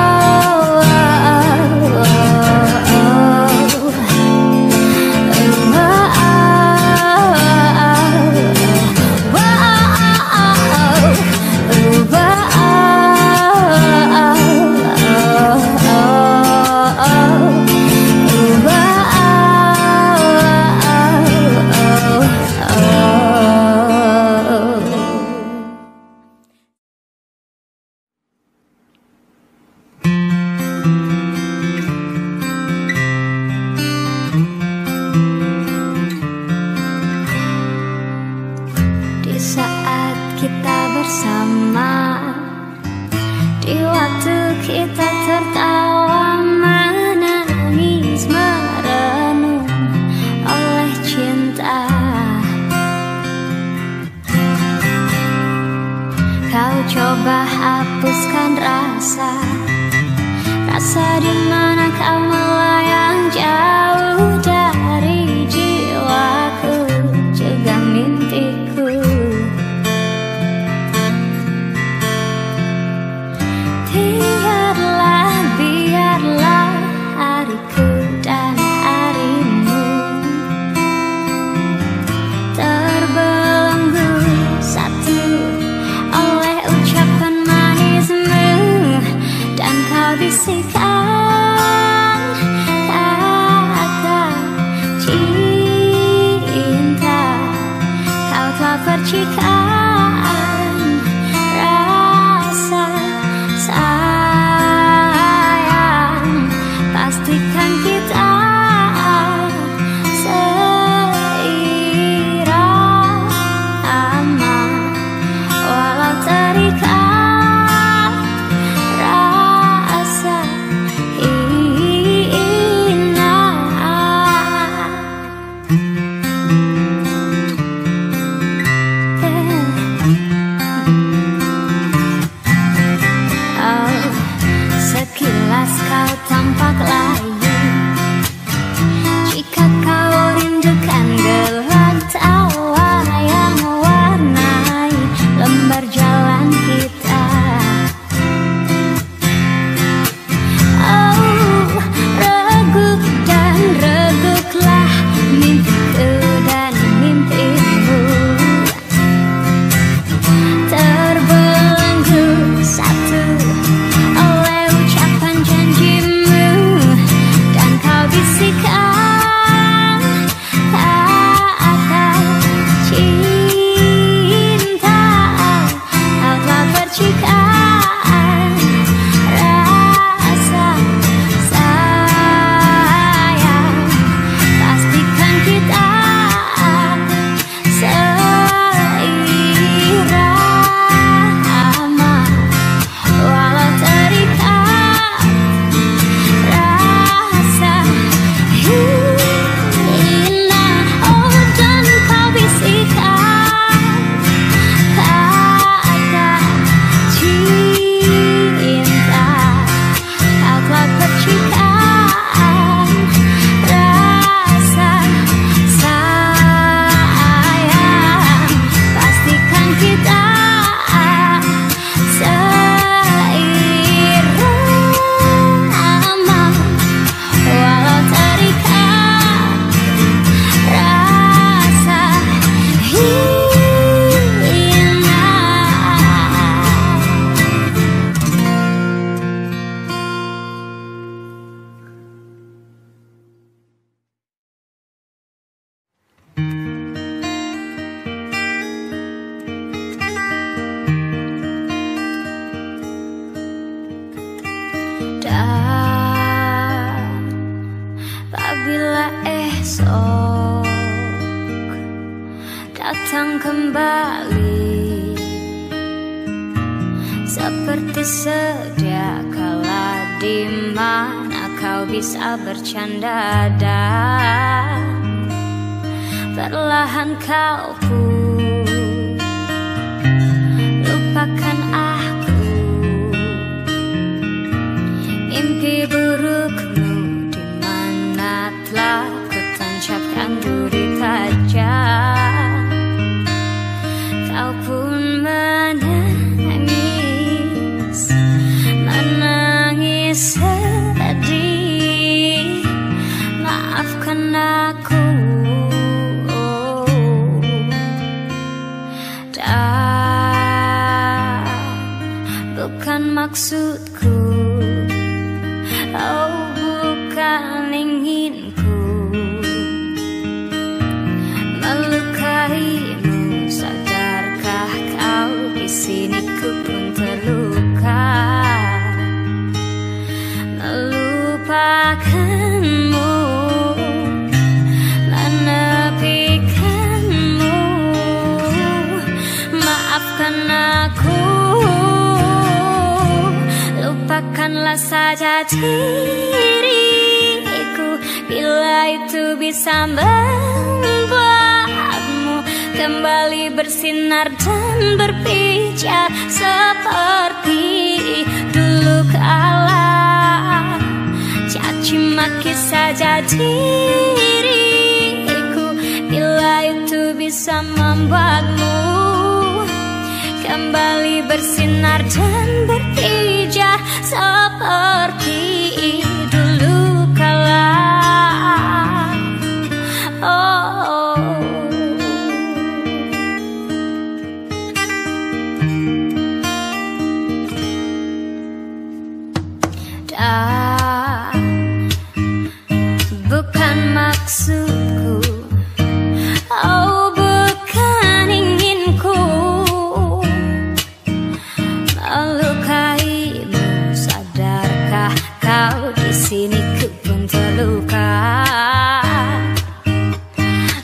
Coba hapuskan rasa, rasa di mana kau melayang jauh dari jiwaku juga mimpiku. Biarlah, biarlah hariku dan harimu terbelenggu satu oleh ucapan manismu, dan kau bisikan kata cinta. Kau telah percikan rasa sayang. Pastikan kita seirama walau terikat rasa hina. Eh. kembali seperti sedia kala, di mana kau bisa bercanda dan perlahan kau pun lupakan aku. Mimpi burukmu di mana telah kutancapkan duri tajam, kau pun menangis, menangis sedih. Maafkan aku, dan bukan maksudku, oh bukan inginku melukaimu. Sadarkah kau di sini ku pun terluka, melupakanmu, menepikanmu. Maafkan aku, lupakanlah saja diriku, bila itu bisa membuatmu kembali bersinar dan berpijar seperti dulu kala. Caci maki saja diriku, bila itu bisa membuatmu kembali bersinar dan berpijar seperti dulu kala. Oh, dan bukan maksudku, oh bukan inginku melukaimu. Sadarkah kau di sini ku pun terluka,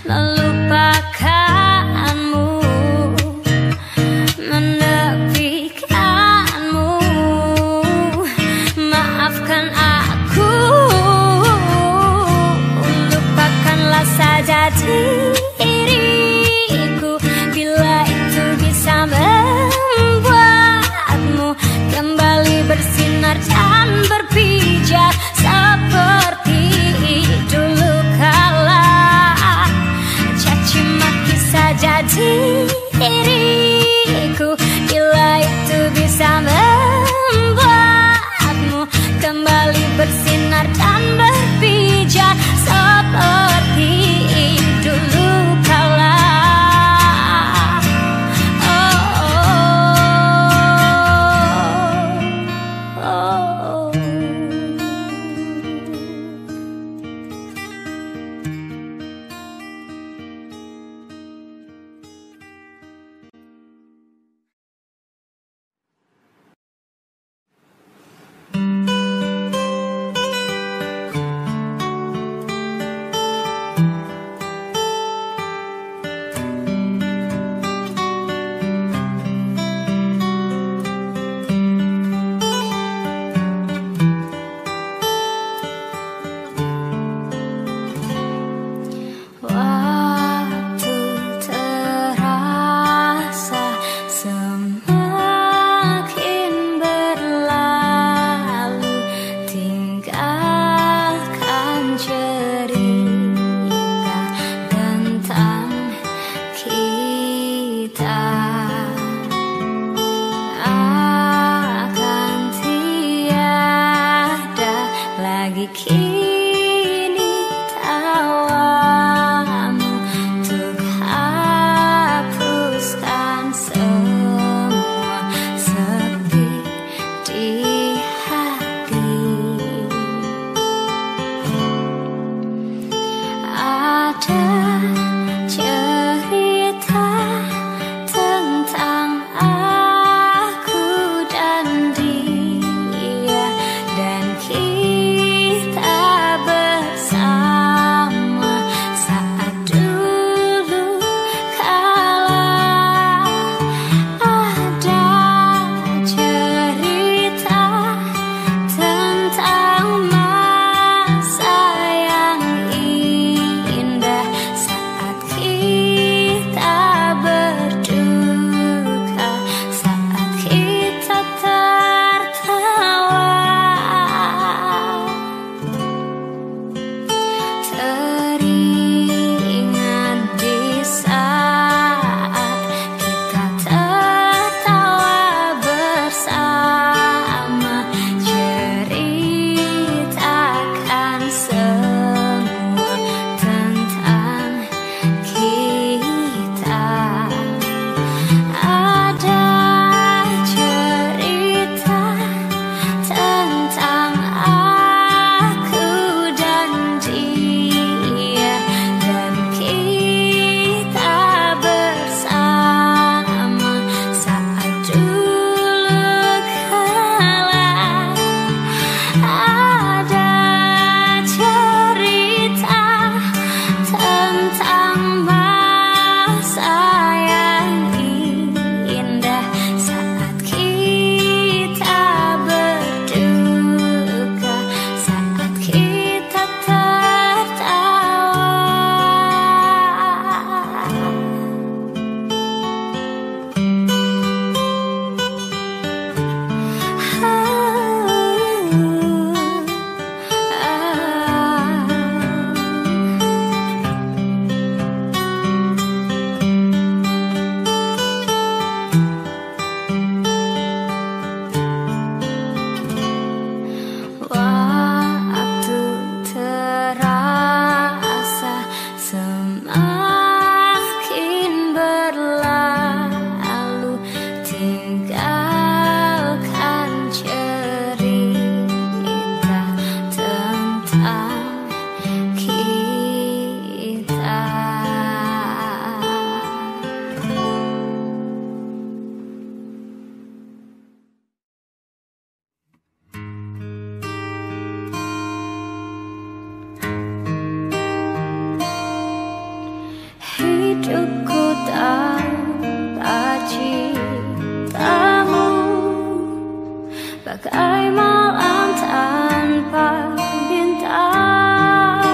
bagai malam tanpa bintang.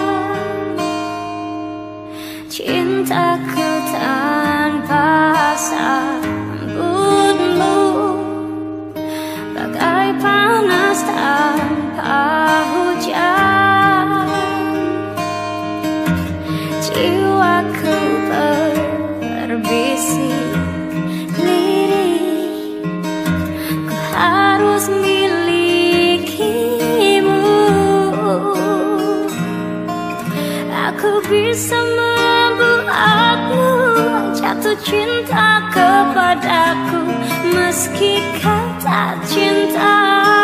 Cintaku tanpa sambutmu, bagai panas tanpa hujan. Jiwaku berbisik lirik, ku harus milikimu. Aku bisa membuatmu jatuh cinta kepadaku, meski kau tak cinta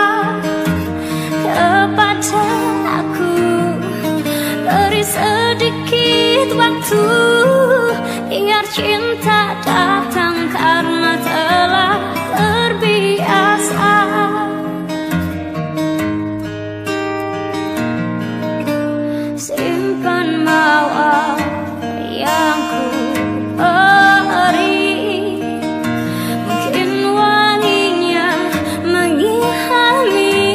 kepada aku. Beri sedikit waktu, biar cinta datang karena telah terbiasa. Simpan mawar yang ku beri, mungkin wanginya mengilhami.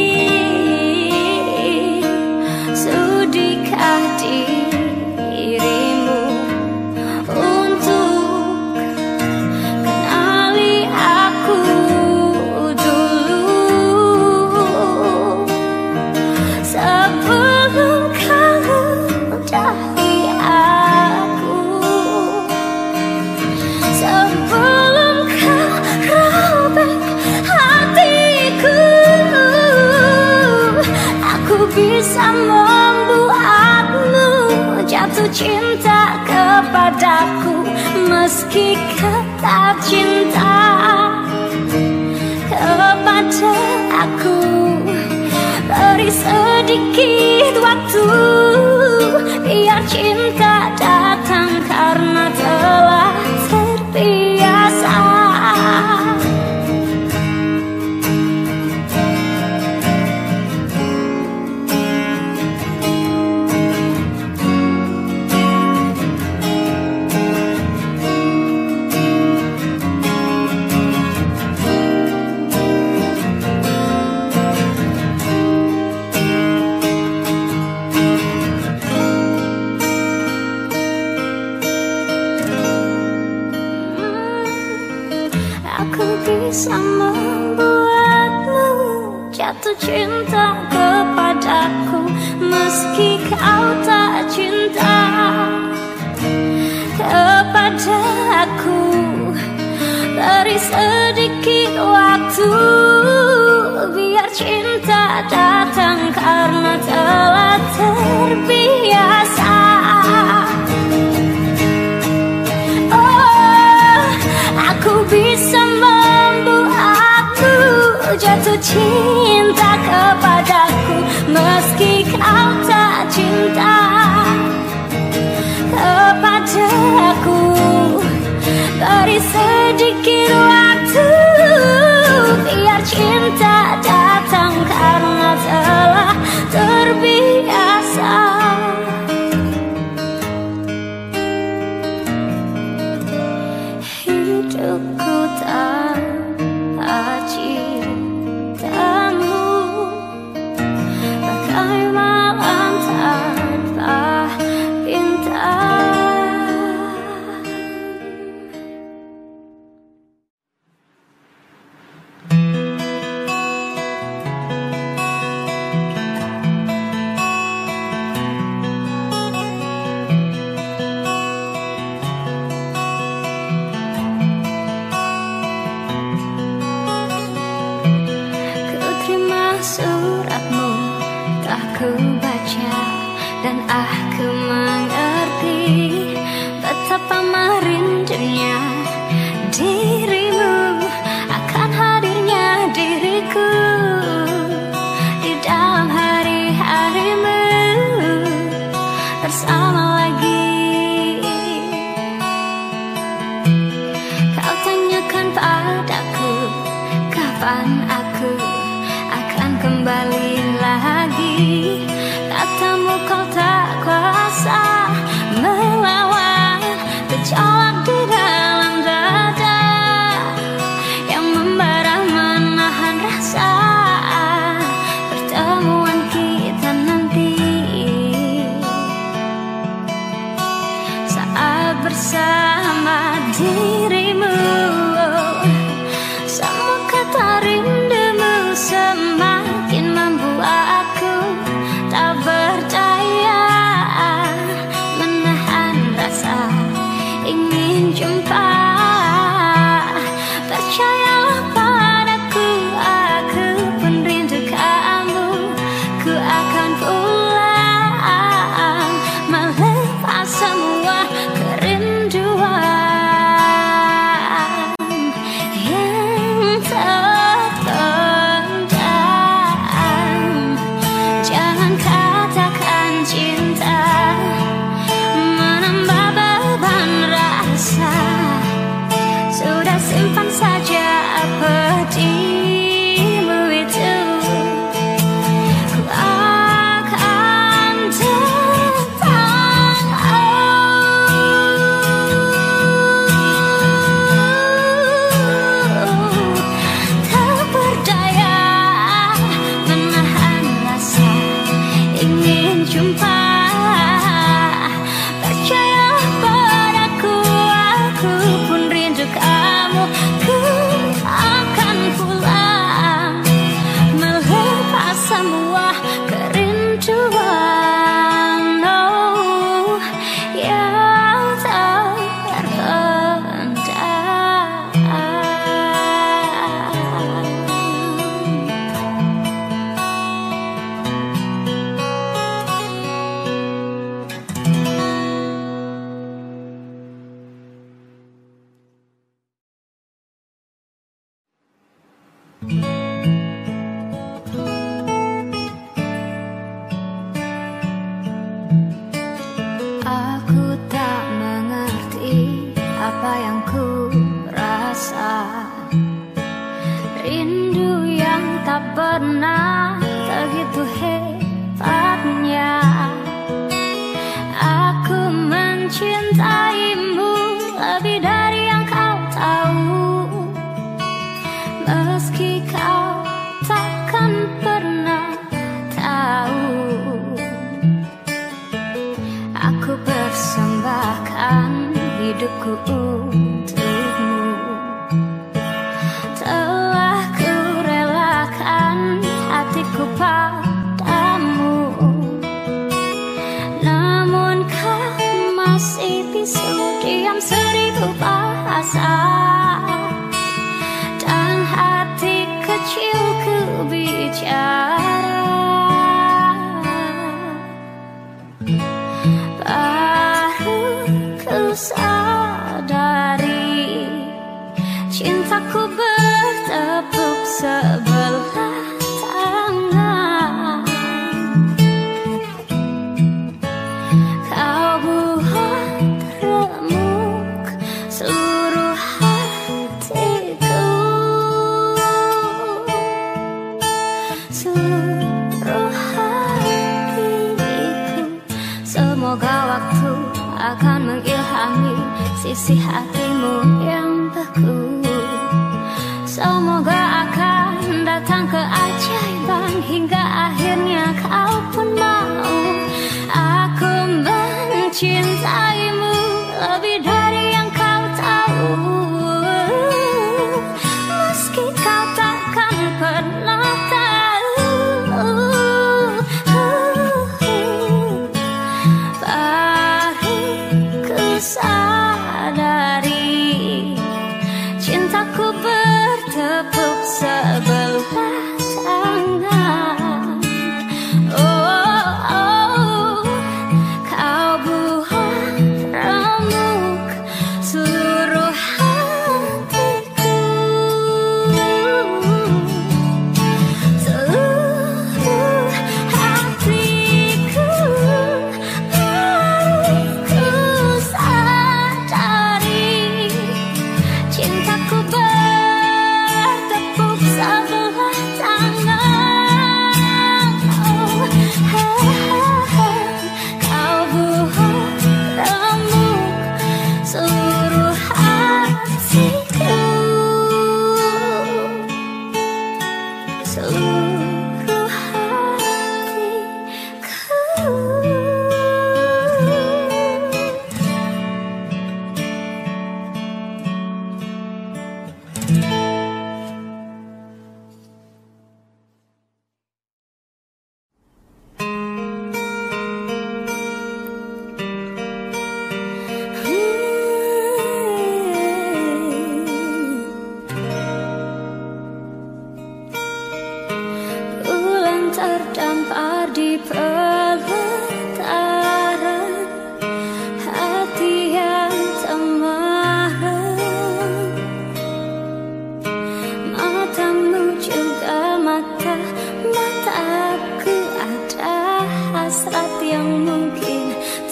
Sudikah dirimu untuk kenali aku dulu, sebelum kau udahi aku, sebelum kau robek hatiku. Aku bisa membuatmu jatuh cinta kepadaku, meski kau tak cinta kepada aku. Beri sedikit waktu, biar cinta datang karena telah terbiasa. Aku bisa membuatmu jatuh cinta kepadaku, meski kau tak cinta kepada aku. Beri sedikit waktu, biar cinta datang karena telah terbiasa. Aku bisa membuatmu jatuh cinta kepadaku, meski kau tak cinta kepada aku. Beri sedikit waktu, biar cinta datang karena telah terbiasa. Hidupku tanpa cintamu, bagai malam tanpa bintang. Suratmu telah ku baca dan aku mengerti betapa merindunya dirimu, akan hadirnya diriku di dalam hari-harimu bersama lagi. Kau tanyakan padaku kapan aku kembali lagi. Katamu kau tak kuasa melawan gejolak di dalam dada. dirimu. Semua kata rindumu semakin membuatku tak berdaya menahan rasa ingin jumpa. Percayalah padaku, aku pun rindu kamu. Ku akan pulang melepas semua kerinduan yang terpendam. Jangan katakan cinta menambah beban rasa. Sudah simpan saja pedimu itu. Ku akan tetap tak berdaya menahan rasa ingin jumpa. Percayalah padaku, aku pun rindu kamu. Ku akan pulang melepas semua kerinduan, oh, yang terpendam. Aku tak mengerti apa yang ku rasa. Rindu yang tak pernah begitu hebatnya. Aku mencintaimu lebih dari yang kau tahu. Meski kau takkan pernah tahu, aku persembahkan hidupku untukmu. Telah ku relakan hatiku padamu. Namun kau masih bisu diam seribu bahasa. Dan hati kecilku bicara. Baru ku sadari cintaku bertepuk sebelah tangan. Kau buat remuk seluruh hatiku. Seluruh hatiku. Semoga waktu akan mengilhami sisi hatimu yang beku. Semoga akan datang keajaiban hingga akhirnya kau pun mau. Aku mencintaimu lebih dari yang kau tahu. Meski kau takkan pernah tahu. Baru ku sadari Terdampar di pelataran hati yang temaram. Matamu juga mata mataku, ada hasrat yang mungkin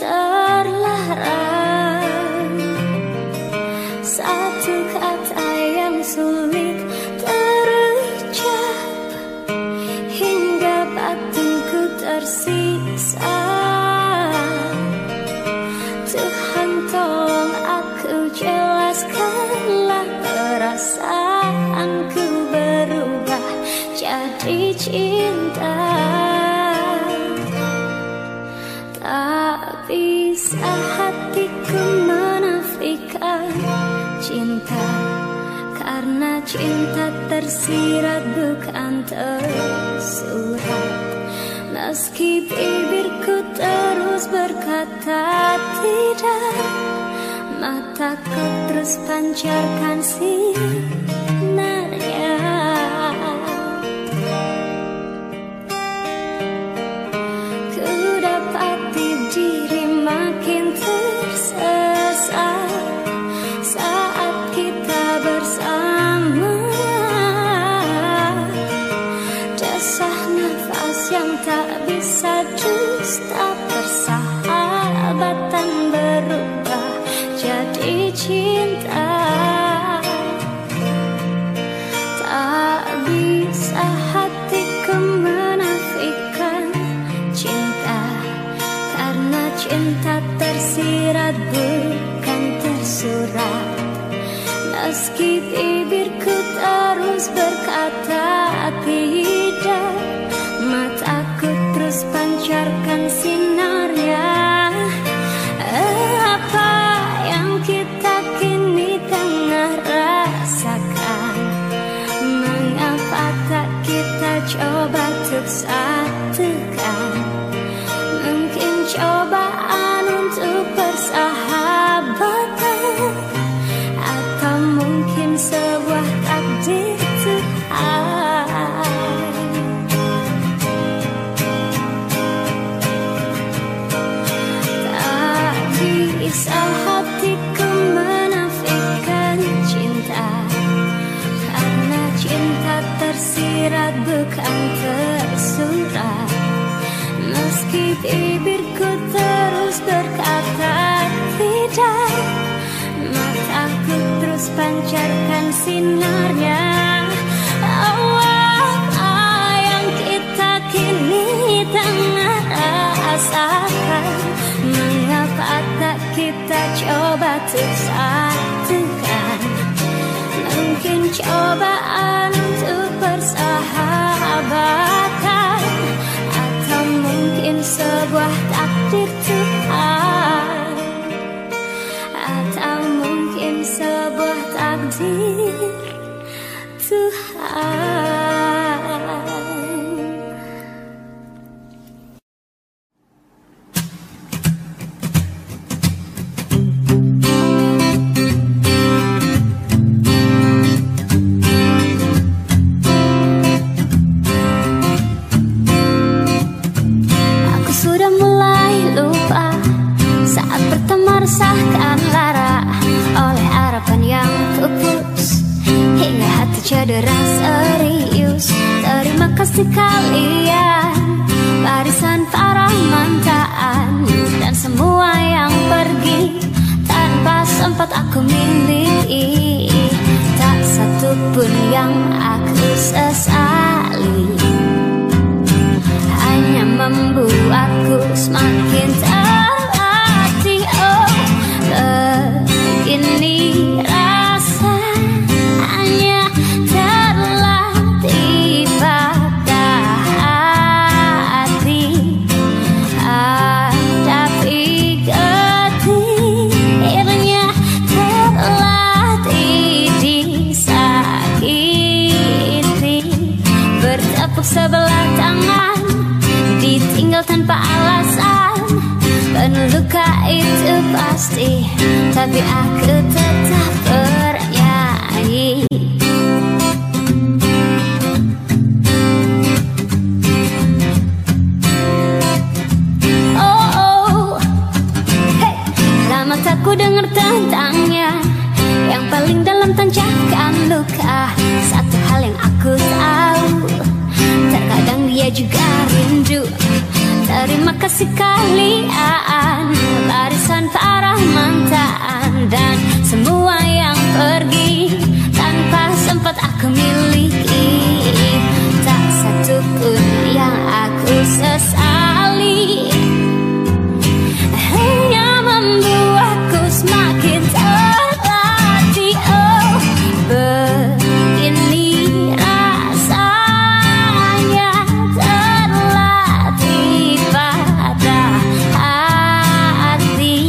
terlarang. Satu kata yang sulit terucap hingga batinku tersiksa. Tuhan tolong aku, jelaskanlah perasaanku berubah jadi cinta. Tak bisa hatiku menafikan cinta, karena cinta tersirat bukan tersurat. Meski bibirku terus berkata tidak, mataku terus pancarkan sinarnya. Ku dapati diri makin tersesat saat kita bersama. Desah nafas yang tak bisa dusta, persahabatan berubah jadi cinta. Tak bisa hatiku menafikan cinta, karena cinta tersirat bukan tersurat. Meski bibirku terus berkata tidak, mataku terus pancarkan sinarnya. Apa yang kita kini tengah rasakan? Mengapa tak kita coba untuk satukan? Mungkin cobaan untuk persahabatan, atau mungkin sebuah takdir Tuhan. Tak bisa hatiku menafikan cinta, karena cinta tersirat bukan tersurat. Meski bibirku terus berkata tidak, mataku terus pancarkan sinarnya. Oh, apa yang kita kini tengah rasakan? Mengapa tak kita coba untuk satukan? Mungkin cobaan untuk persahabatan, atau mungkin sebuah takdir Tuhan, atau mungkin sebuah takdir Tuhan. Aku sudah mulai lupa saat pertama resahkan lara oleh harapan yang pupus, hingga hati cedera serius. Terima kasih kalian, barisan para mantaan, dan semua yang pergi tanpa sempat aku miliki. Tak satu pun yang aku sesali, hanya membuatku semakin terlatih. Oh, begini rasanya terlatih patah hati, hadapi getirnya terlatih sebelah tangan, ditinggal tanpa alasan. Penuh luka itu pasti, tapi aku tetap bernyanyi. Oh, oh. Hey. Lama tak ku dengar tentangnya, yang paling dalam tanjakan luka. Satu hal yang aku tahu, terkadang dia juga rindu. Terima kasih kalian, barisan para mantan, dan semua yang pergi tanpa sempat aku miliki. Tak satu pun yang aku sesali, hanya membuatku semakin terlatih. Oh, begini rasanya terlatih pada hati,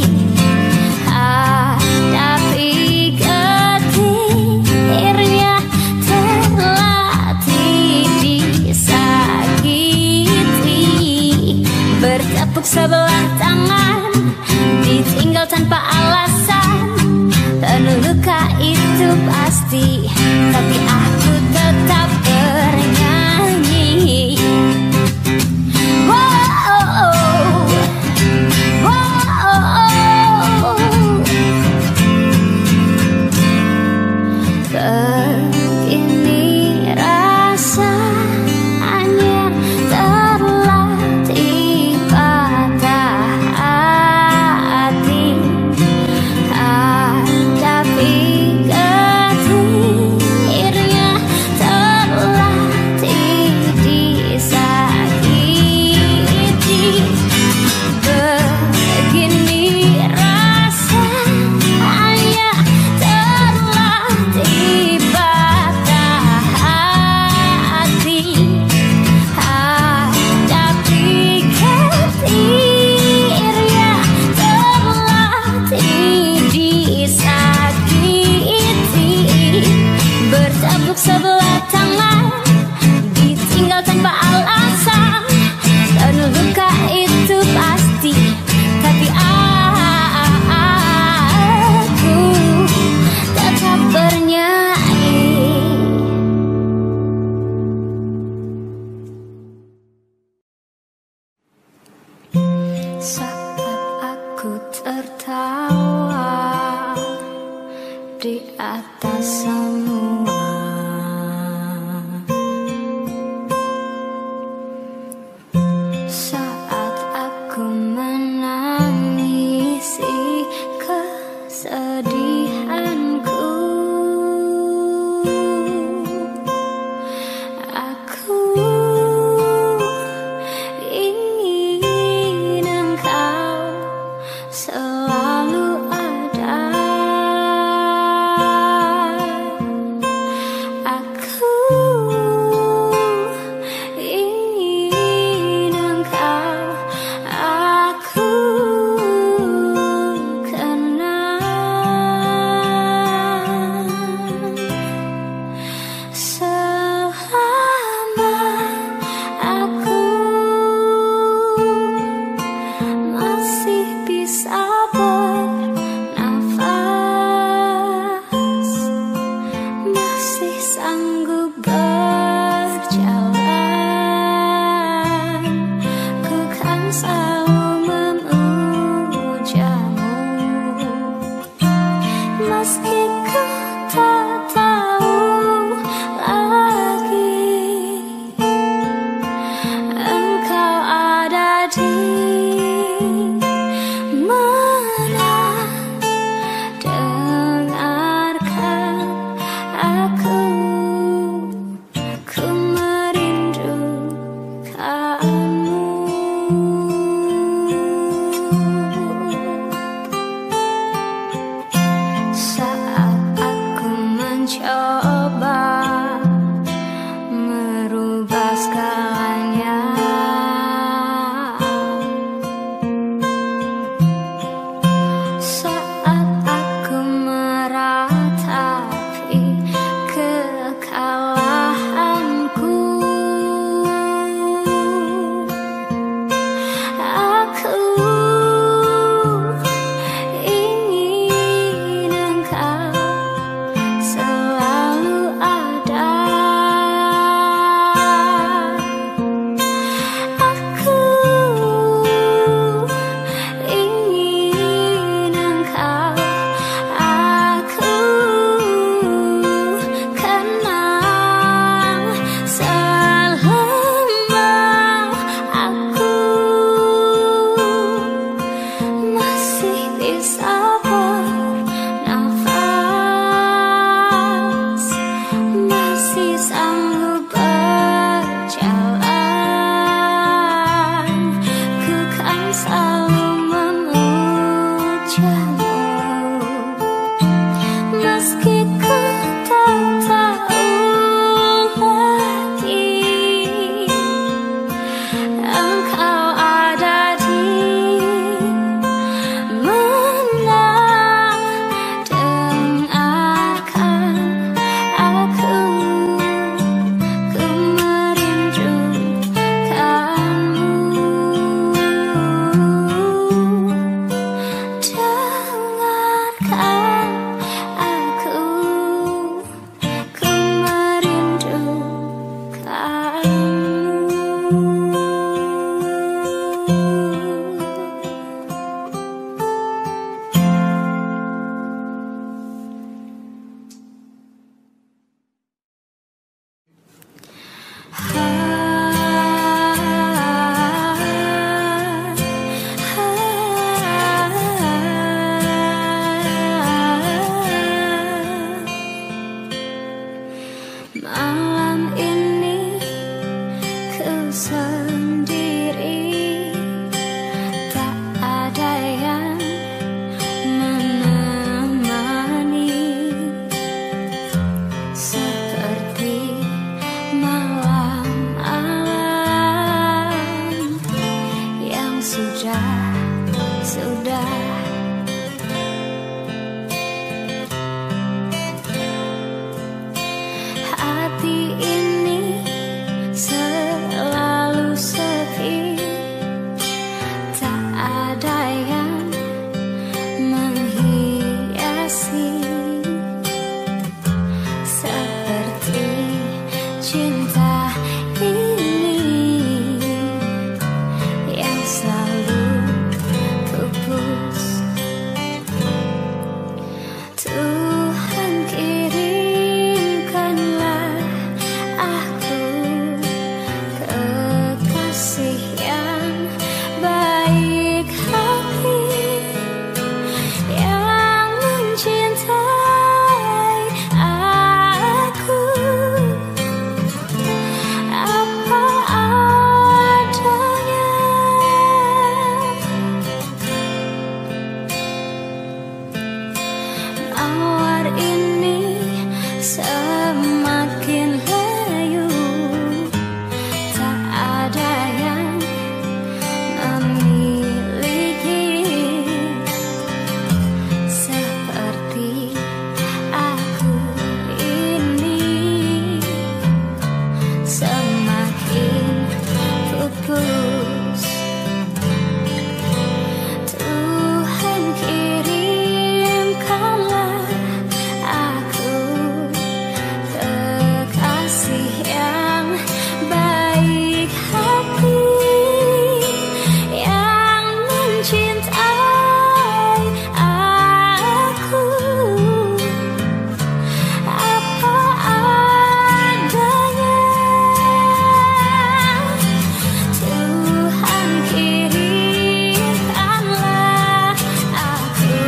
hadapi getirnya, terlatih disakiti. Bertepuk sebelah tangan, ditinggal tanpa alasan. Penuh luka itu pasti, tapi aku tetap bernyanyi. Wow, wow. Begini rasanya terlatih patah hati, hadapi getirnya, terlatih disakiti. Begini rasanya terlatih patah hati, hadapi getirnya, terlatih disakiti. Bertepuk sebelah tangan, ditinggal tanpa alasan. Penuh luka itu pasti, tapi aku tetap bernyanyi. Saat aku tertawa di atas semua, saat aku menangisi kesedihanku, aku ingin engkau selalu ada. Aku ingin engkau aku kenal. Selama aku masih bisa bernafas, masih sanggup berjalan, ku kan selalu memujamu. Meski ku tak tahu lagi engkau ada di mana, dengarkan aku, ku merindukanmu. Saat aku mencoba merubah segalanya, saat aku meratapi kekalahanku, Malam ini ku sendiri, tak ada yang menemani, seperti malam-malam yang sudah sudah hati ini selalu sepi, tak ada yang menghiasi, seperti cinta ini yang selalu pupus. Tuhan kirimkanlah aku kekasih yang baik hati, yang mencintai aku apa adanya. Mawar ini semakin layu, tak ada yang memiliki, seperti aku ini semakin pupus. Tuhan kirimkanlah aku kekasih yang baik hati, yang mencintai aku apa adanya. Tuhan kirimkanlah aku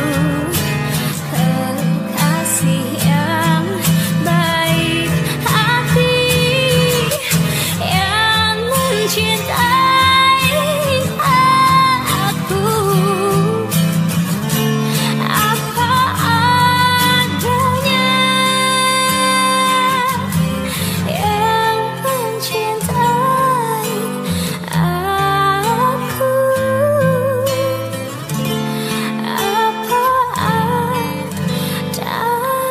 kekasih yang baik hati, yang mencintai aku apa adanya, yang mencintai aku apa adanya.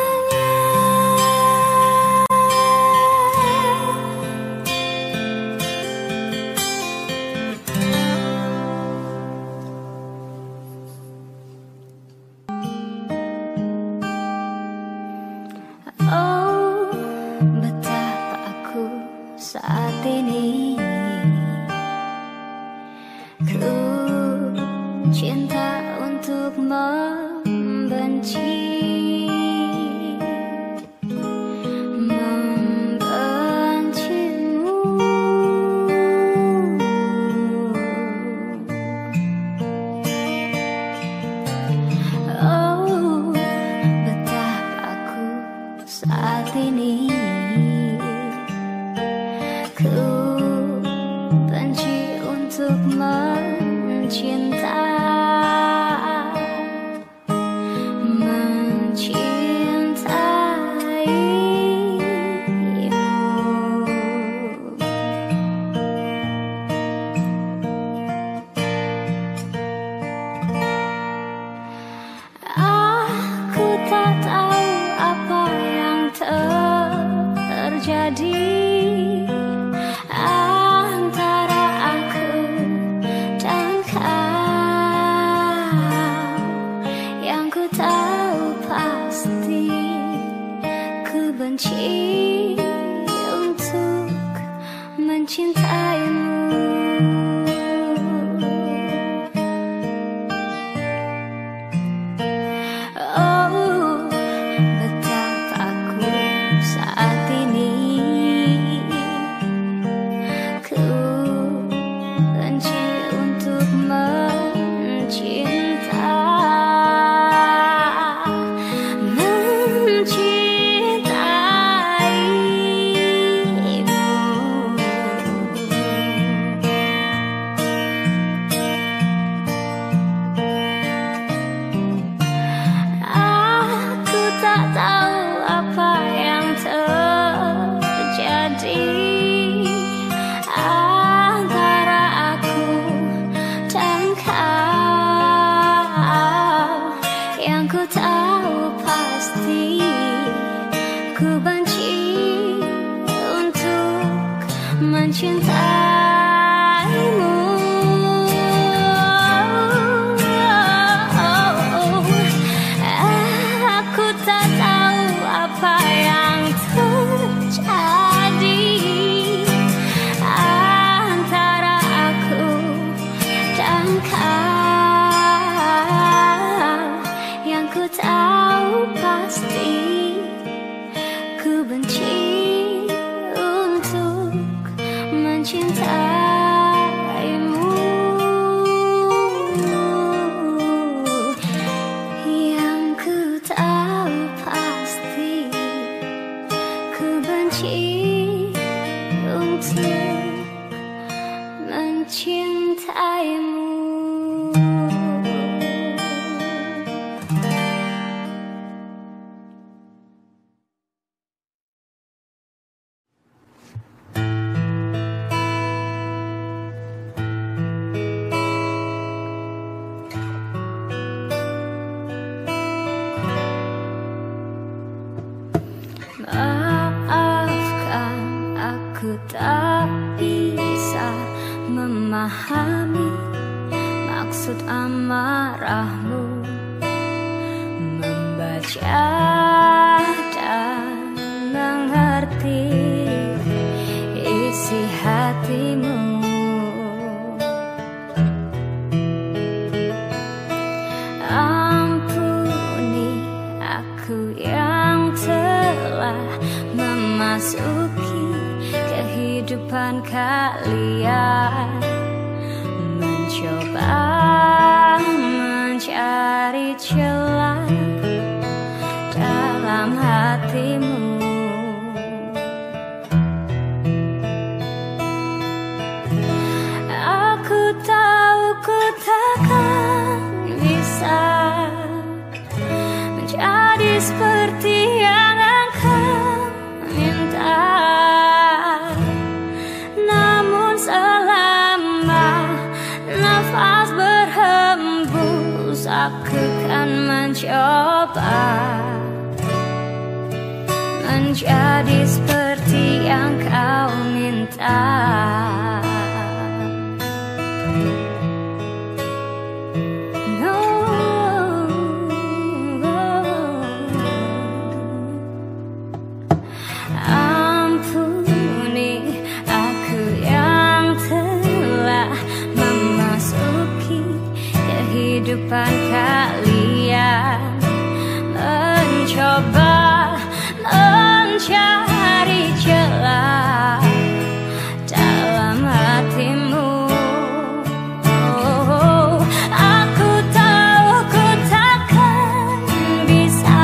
Oh, betapa aku saat ini ku cinta untuk membenci, membencimu. Oh, betapa aku saat ini ku benci untuk mencinta, aku tak tahu apa yang terjadi antara aku dan kau. Yang ku tahu pasti ku benci untuk mencintaimu. Oh, betapa aku saat ini ku benci untuk mencinta, mencintai benci untuk mencintaimu. Aku tak tahu apa yang terjadi antara aku dan kau. Yang ku tahu pasti ku benci untuk mencintaimu. Yang ku tahu pasti ku benci untuk mencintaimu. Maafkan, aku tak bisa memahami maksud amarahmu, membaca dan mengerti isi hatimu. Ampuni aku yang telah memasuki kehidupan kalian, mencoba mencari celah dalam hatimu. Aku tahu ku takkan bisa menjadi seperti yang engkau minta, namun selama nafas berhembus aku kan mencoba menjadi seperti yang kau minta. Kehidupan kalian, mencoba mencari celah dalam hatimu. Oh, aku tahu ku takkan bisa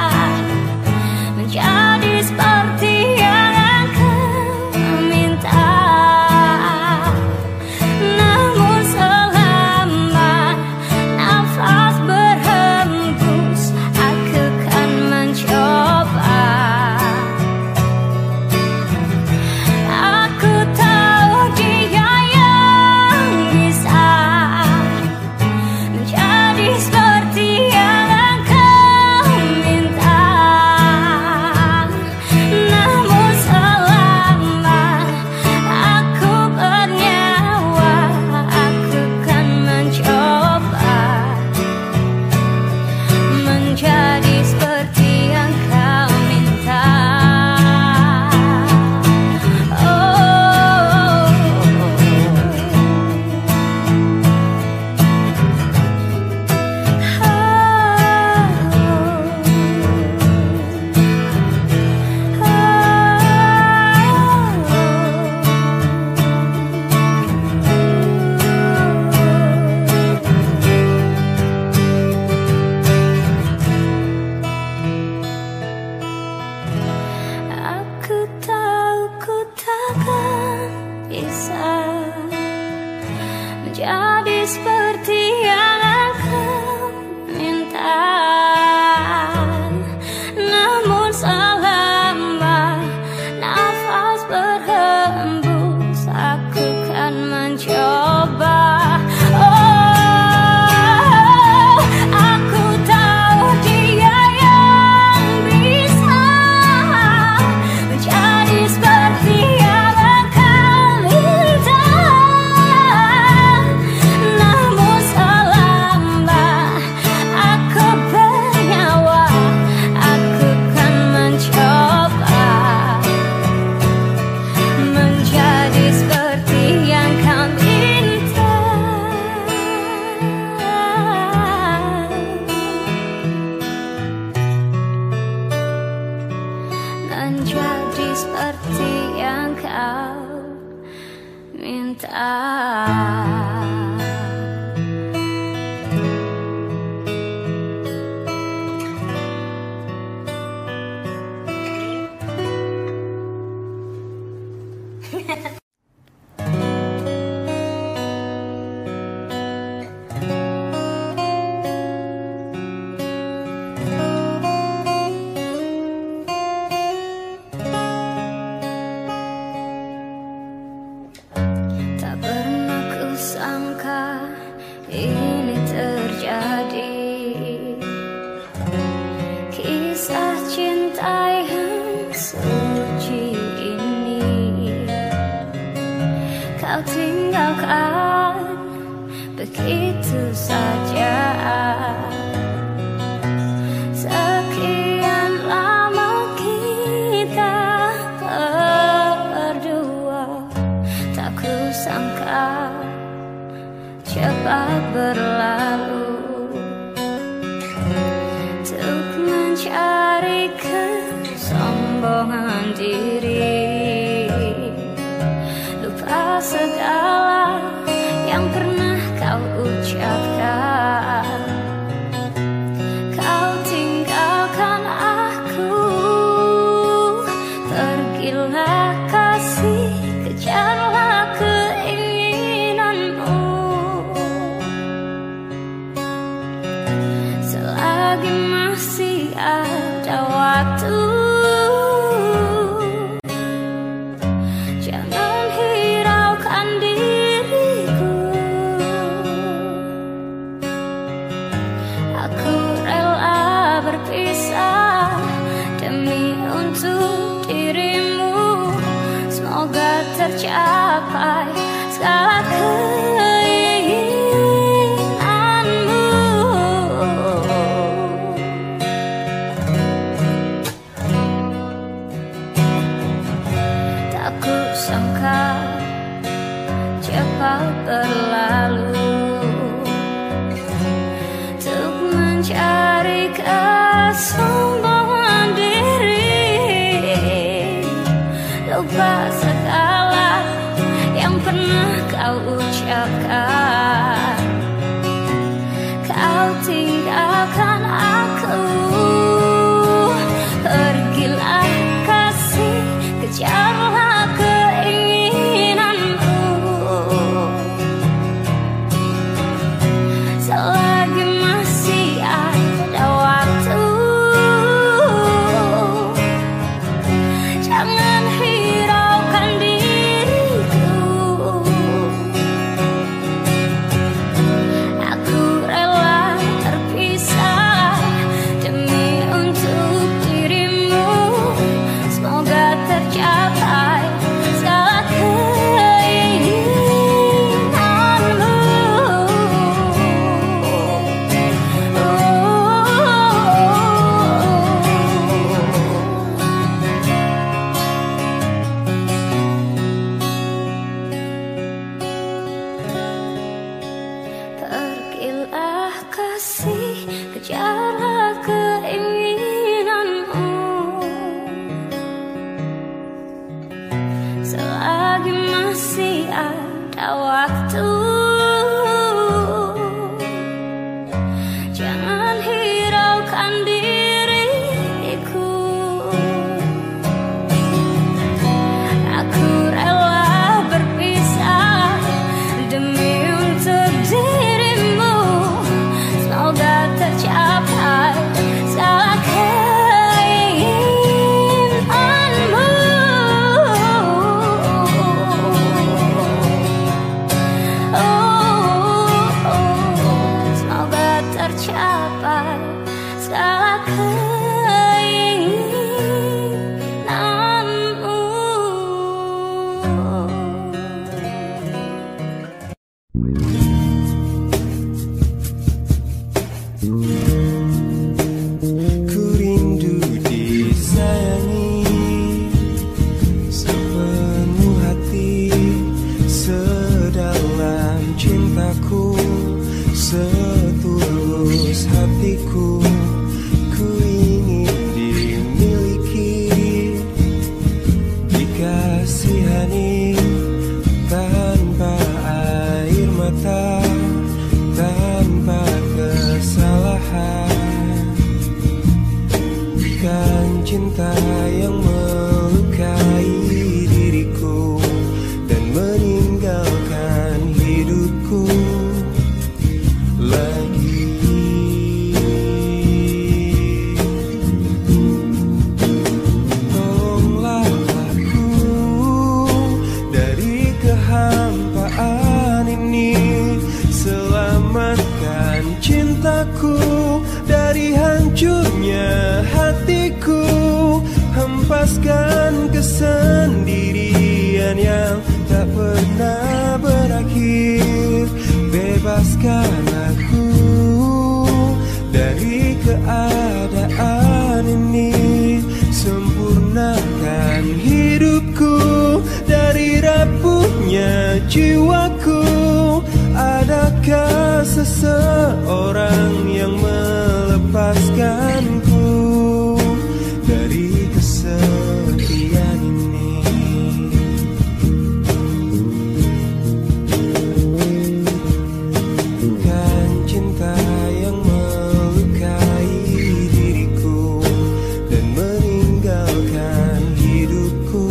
menjadi seperti yang engkau minta, namun selama nafas berhembus aku kan mencoba. Aku tahu dia yang bisa menjadi seperti yang engkau minta, namun selama aku bernyawa aku kan mencoba menjadi seperti yang kau minta. Oh, aku tahu ku takkan bisa menjadi seperti yang engkau minta, namun selama nafas berhembus aku kan mencoba. Oh, aku tahu dia yang bisa menjadi seperti yang kau minta. Ini terjadi, kisah cinta yang suci ini kau tinggalkan begitu saja. Sekian lama kita berdua, tak kusangka cepat berlalu. Untuk mencari kesombongan diri, lupa segala yang pernah kau ucapkan. Kau tinggalkan aku, pergilah kasih, kejarlah keinginanmu. Selagi masih ada waktu, jangan hiraukan diriku. Aku rela berpisah demi untuk dirimu. Semoga tercapai segala keinginanmu. Tak kusangka cepat berlalu. Untuk mencari kesombongan diri, lupa segala yang pernah kau ucapkan. Kau tinggalkan aku, pergilah kasih, kejarlah keinginanmu. Selagi masih ada waktu, jangan hiraukan diriku. Aku rela terpisah demi untuk dirimu. Semoga tercapai segala keinginanmu. Pergilah kasih, kejarlah keinginanmu. Selagi masih ada waktu, jangan hiraukan diriku. Aku rela berpisah demi untuk dirimu. Semoga tercapai segala keinginanmu. Oh, pernah berakhir. Bebaskan aku dari keadaan ini, sempurnakan hidupku dari rapuhnya jiwaku. Adakah seseorang yang melepaskanku dari kesepian ini? Bukan cinta yang melukai diriku dan meninggalkan hidupku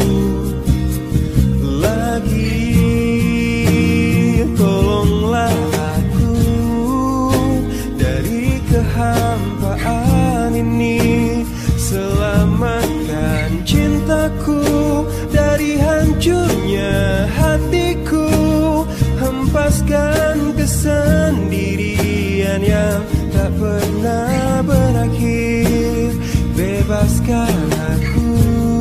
lagi. Tolonglah aku dari kehampaan ini, selamatkan cintaku dari hancurnya hatiku, hempaskan kesendirian yang tak pernah berakhir. Bebaskan aku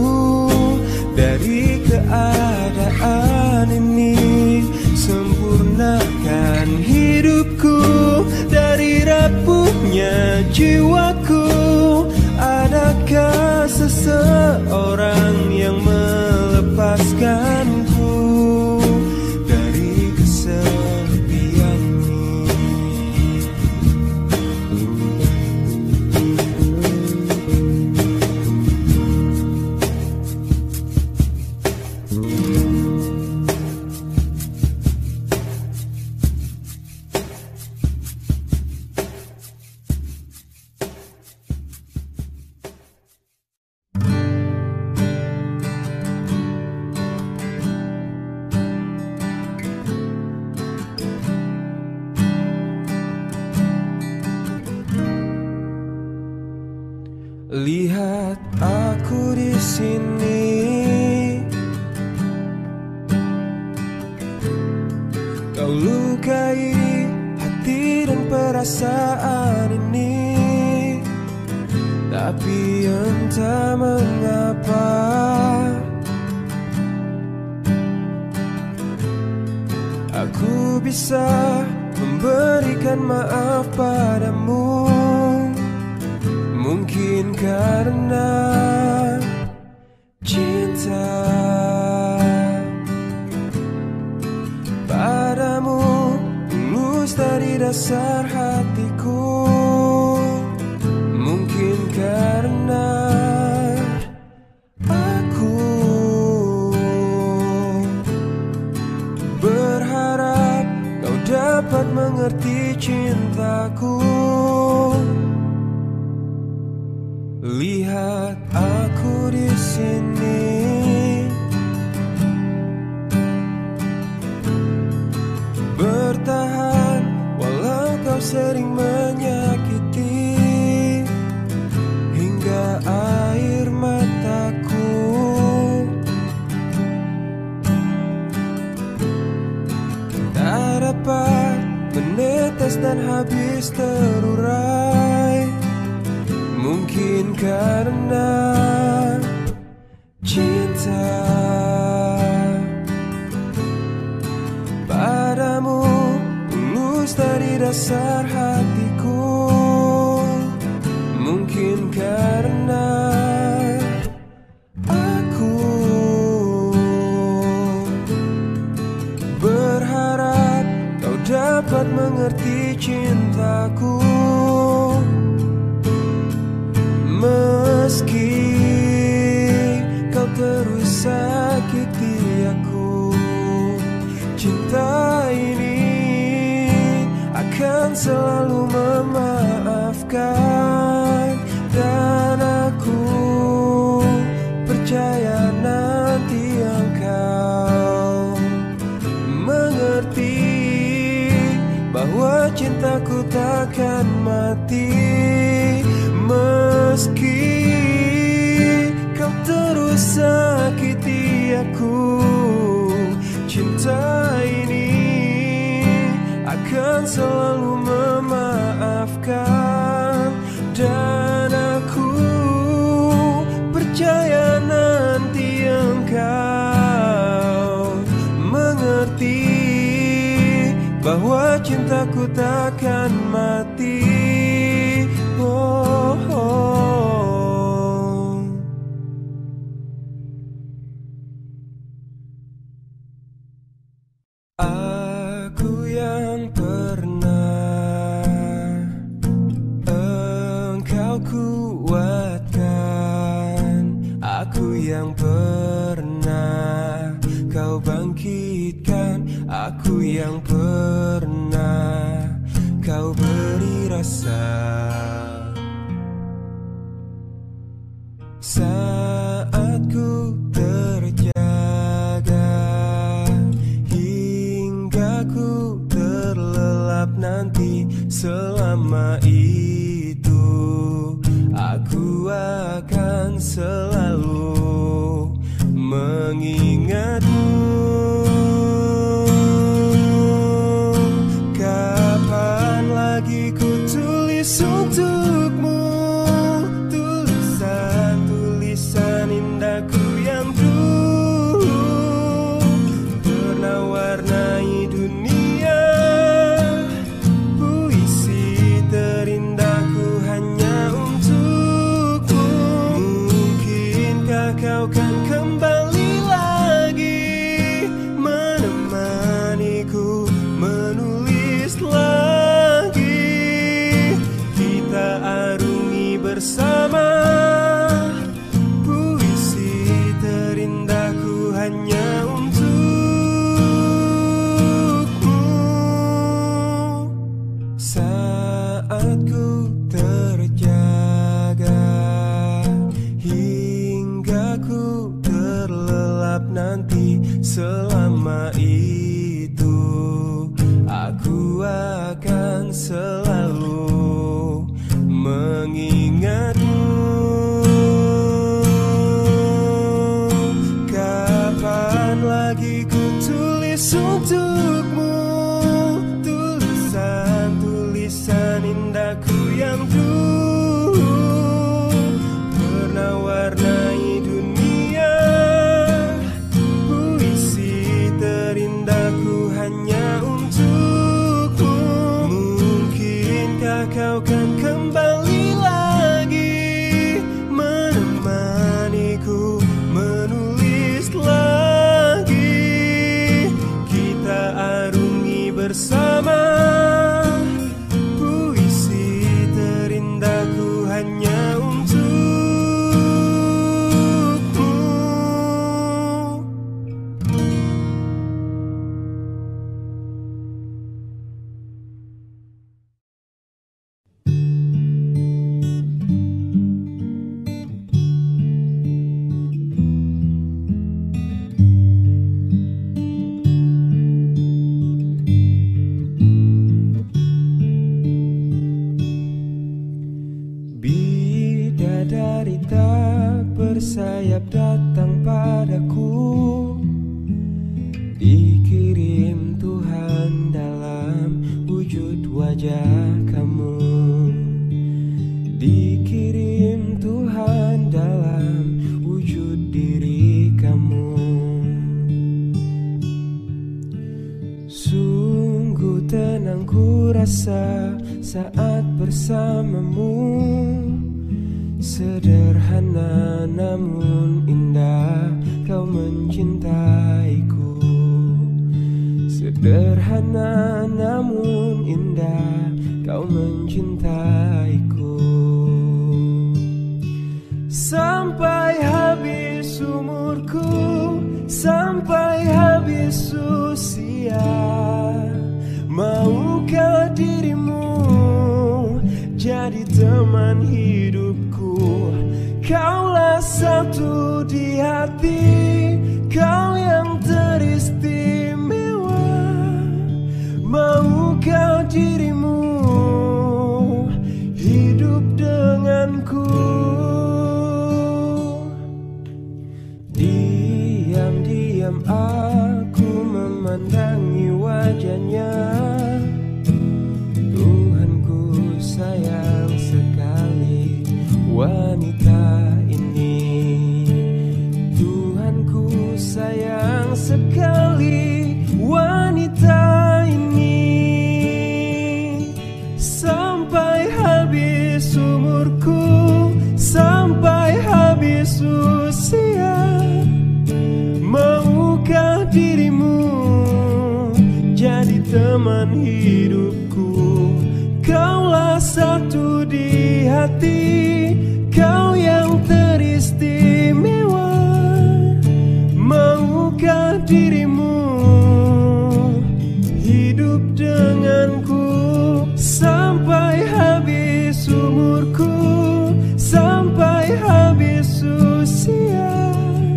dari keadaan ini, sempurnakan hidupku dari rapuhnya jiwaku. Adakah seseorang yang melepaskanku dari kesepian ini? Lihat aku di sini, kau lukai hati dan perasaan ini, tapi entah mengapa aku bisa memberikan maaf padamu. Mungkin karena cinta padamu tulus dari dasar hatiku. Mungkin karena aku berharap kau dapat mengerti cintaku. Lihat aku di sini, bertahan walau kau sering menyakiti, hingga air mataku tak dapat menetes dan habis terurai. Mungkin karena cinta padamu tulus dari dasar hatiku. Mungkin karena aku berharap kau dapat mengerti cintaku. Meski kau terus sakiti aku, cinta ini akan selalu memaafkan. Dan aku percaya nanti engkau mengerti bahwa cintaku takkan mati. Meski kau terus sakiti aku, cinta ini akan selalu memaafkan. Dan aku percaya nanti engkau bahwa cintaku takkan mati. Oh, oh. Aku yang pernah engkau kuatkan, aku yang pernah kau bangkitkan, aku yang pernah kau beri rasa. Saat ku terjaga hingga ku terlelap nanti, selama itu aku akan selalu mengingatmu. Kapan lagi ku tulis untukmu tulisan-tulisan indahku yang dulu pernah warnai dunia. Puisi terindahku hanya untukmu. Mungkinkah kau kan kembali lagi menemaniku menulis lagi, kita arungi bersama puisi terindahku hanya untukmu. Saat ku terjaga hingga ku terlelap nanti, selama itu aku akan selalu mengingatmu. Kapan lagi ku tulis untukmu tulisan-tulisan indahku yang dulu pernah warnai dunia. Puisi terindahku hanya untukmu. Mungkinkah kau kan kembali lagi menemaniku menulis lagi, kita arungi bersama puisi terindahku hanya untukmu. Bidadari tak bersayap datang padaku, dikirim Tuhan dalam wujud wajah kamu. Dikirim Tuhan dalam wujud diri kamu. Sungguh tenang ku rasa saat bersamamu. Sederhana namun indah kau mencintaiku. Sederhana namun indah kau mencintaiku. Sampai habis umurku, sampai habis usia, maukah dirimu jadi teman hidupku? Kaulah satu di hati, kau yang teristimewa. Maukah dirimu hidup denganku? Diam-diam aku memandangi wajahnya. Tuhanku sayang sekali wanita ini. Tuhanku sayang sekali wanita ini. teman hidupku. Kaulah satu di hati, kau yang teristimewa. Maukah dirimu hidup denganku sampai habis umurku, sampai habis usia?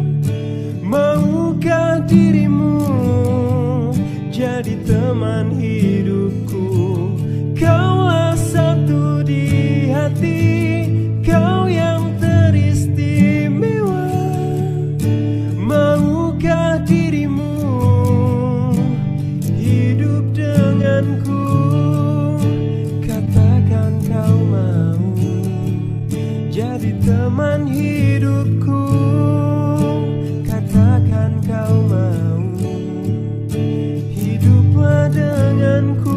Maukah dirimu jadi teman hidupku? Kaulah satu di hati, kau yang teristimewa. Maukah dirimu hidup denganku? Katakan kau mau jadi teman hidupku. Katakan kau mau hiduplah denganku.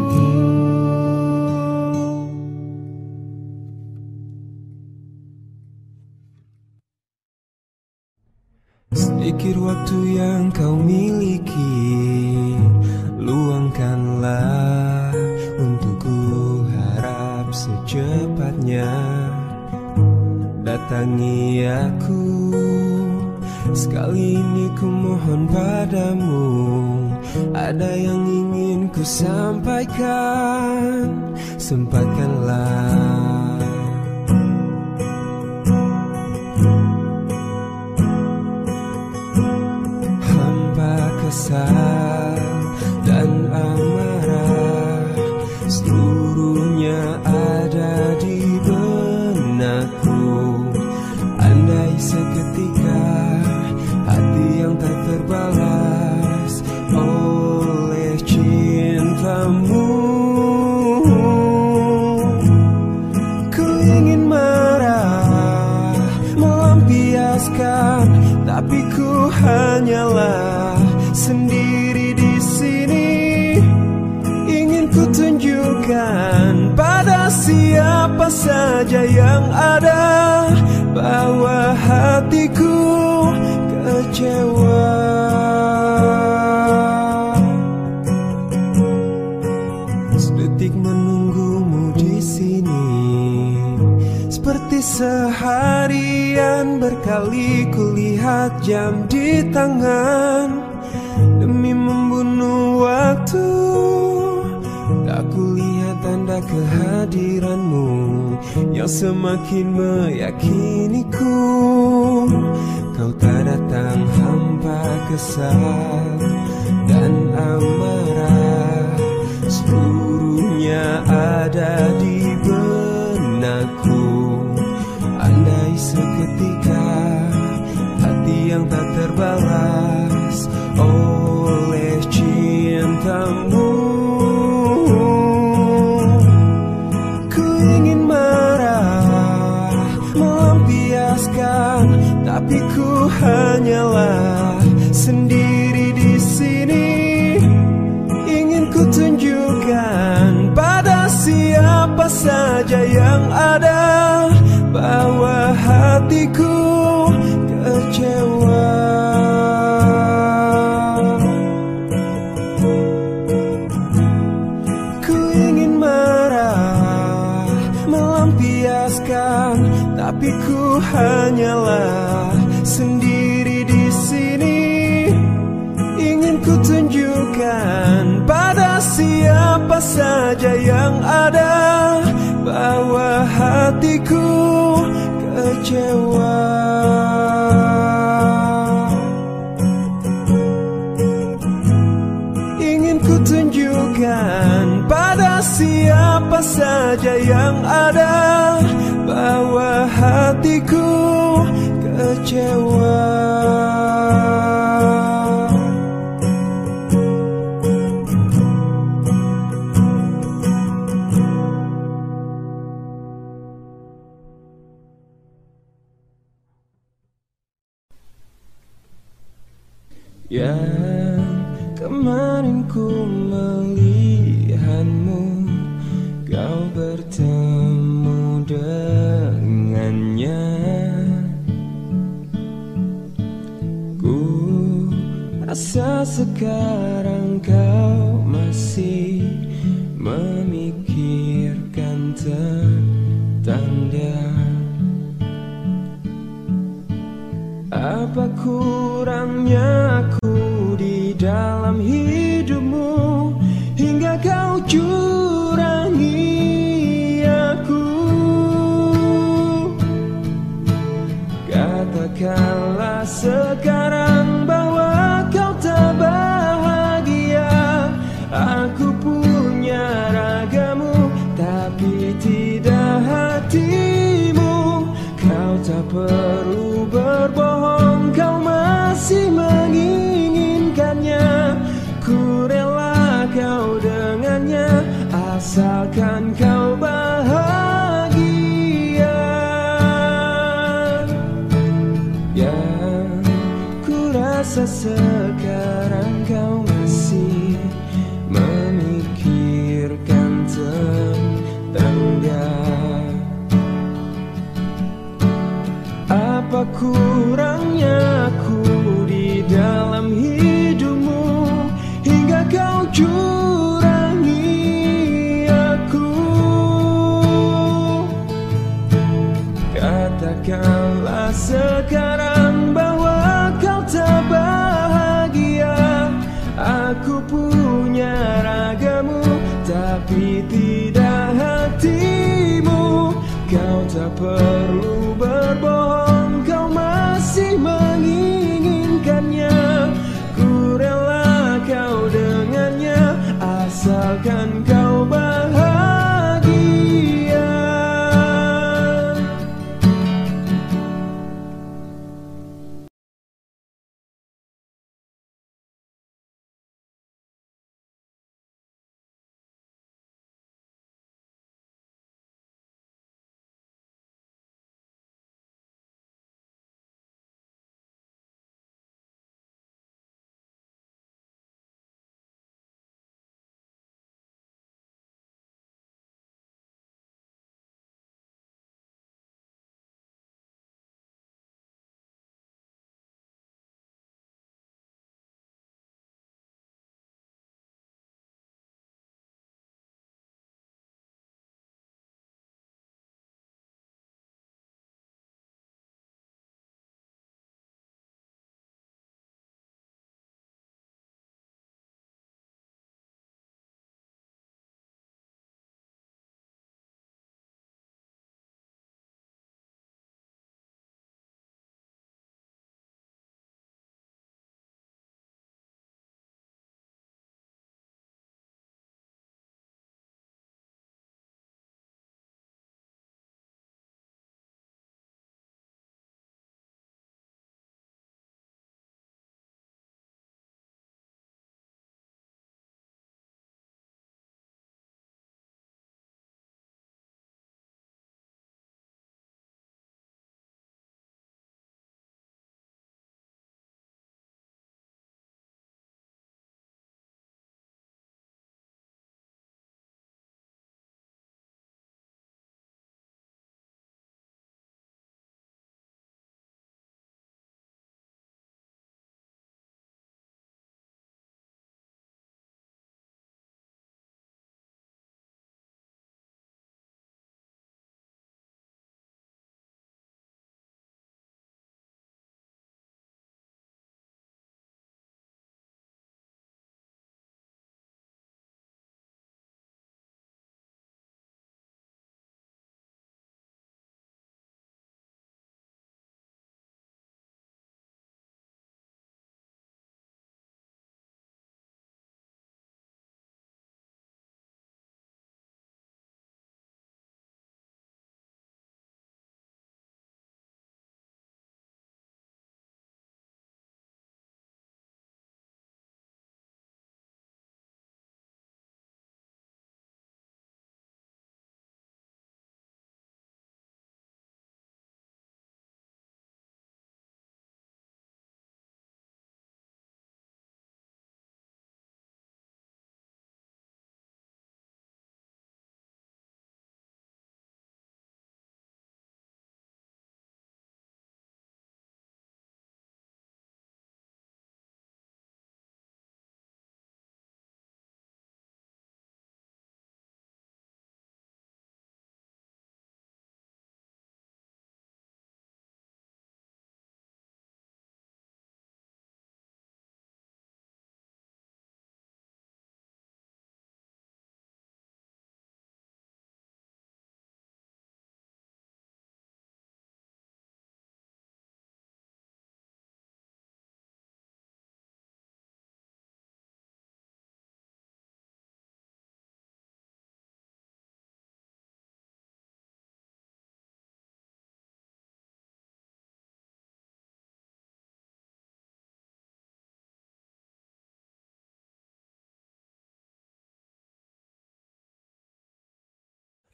Sedikit waktu yang kau miliki, luangkanlah untukku. Harap secepatnya datangi aku. Sekali ini ku mohon padamu, ada yang ingin ku sampaikan, sempatkanlah. Kesal dan amarah seluruhnya ada di benakku. Andai seketika hati yang tak terbalas oleh cintamu, ku ingin marah, melampiaskan, tapi ku hanyalah sendiri di sini. Ingin ku tunjukkan pada siapa saja yang ada bahwa hatiku kecewa. Sedetik menunggumu di sini, seperti seharian berkali kulihat jam di tangan. Demi membunuh waktu, tak kulihat tanda kehadiranmu yang semakin meyakiniku. Kau tak datang, hampa kesal dan amarah seluruhnya ada di benakku. Andai seketika hati yang tak terbalas oleh cintamu, ku ingin marah, melampiaskan, tapi ku hanyalah sendiri di sini. Ingin ku tunjukkan pada siapa saja yang ada bahwa hatiku kecewa. Tapi ku hanyalah sendiri di sini. Ingin ku tunjukkan pada siapa saja yang ada bahwa hatiku kecewa. Ingin ku tunjukkan pada siapa saja yang ada bahwa hatiku kecewa. Yang kemarin ku melihatmu, kau bertemu dengannya. Ku Masa sekarang kau masih memikirkan tentang dia? Apa kurangnya aku di dalam hidupmu hingga kau curangi aku? Katakanlah sekarang bahwa kau tak bahagia. Aku punya ragamu tapi tidak hatimu. Kau tak perlu berbohong, kau masih menginginkannya. Ku rela kau dengannya asalkan kau bahagia. Ya, ku rasa sekarang kau masih memikirkan tentang dia. Apa kurangnya aku di dalam hidupmu hingga kau curangi aku? Katakanlah sekarang bahwa kau tak bahagia. Aku punya ragamu tapi tidak hatimu. Kau tak perlu berbohong, kau masih menginginkannya. Ku rela kau dengannya asalkan kau bahagia.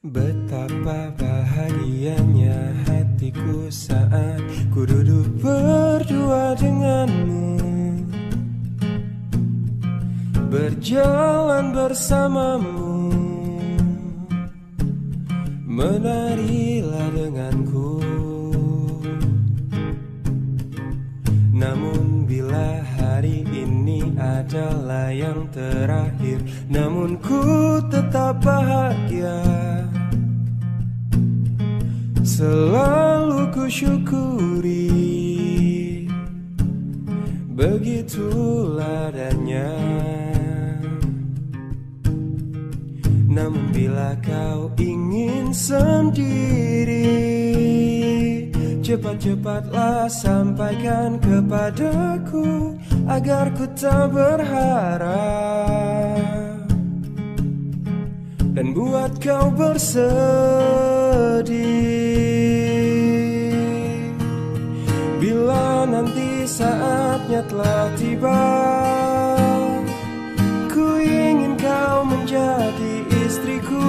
Betapa bahagianya hatiku saat ku duduk berdua denganmu, berjalan bersamamu. Menarilah denganku. Namun bila hari ini adalah yang terakhir, namun ku tetap bahagia. Selalu ku syukuri, begitulah adanya. Namun bila kau ingin sendiri, cepat-cepatlah sampaikan kepadaku, agar ku tak berharap dan buat kau bersedih. Bila nanti saatnya telah tiba, ku ingin kau menjadi istriku,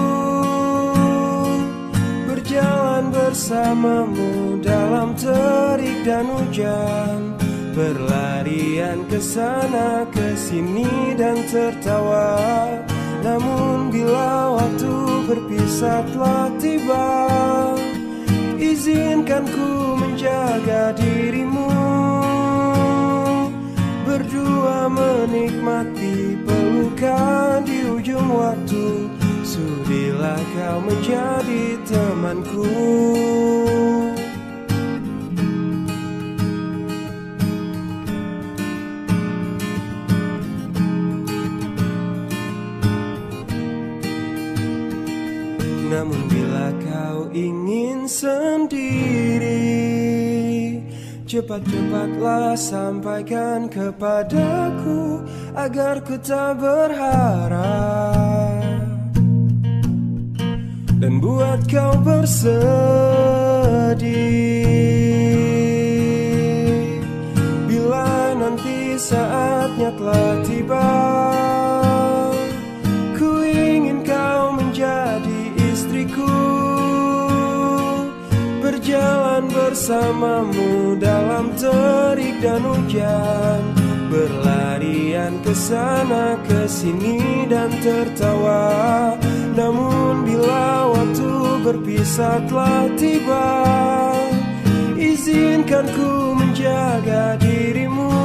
berjalan bersamamu dalam terik dan hujan, berlarian ke sana ke sini dan tertawa. Namun bila waktu berpisah telah tiba, izinkan ku menjaga dirimu, berdua menikmati pelukan di ujung waktu. Sudilah kau menjadi temanku. Namun bila kau ingin sendiri, cepat-cepatlah sampaikan kepadaku, agar ku tak berharap dan buat kau bersedih. Bila nanti saatnya telah tiba, ku ingin kau menjadi istriku, berjalan bersamamu dalam terik dan hujan, berlarian ke sana ke sini dan tertawa. Namun bila waktu berpisah telah tiba, izinkan ku menjaga dirimu,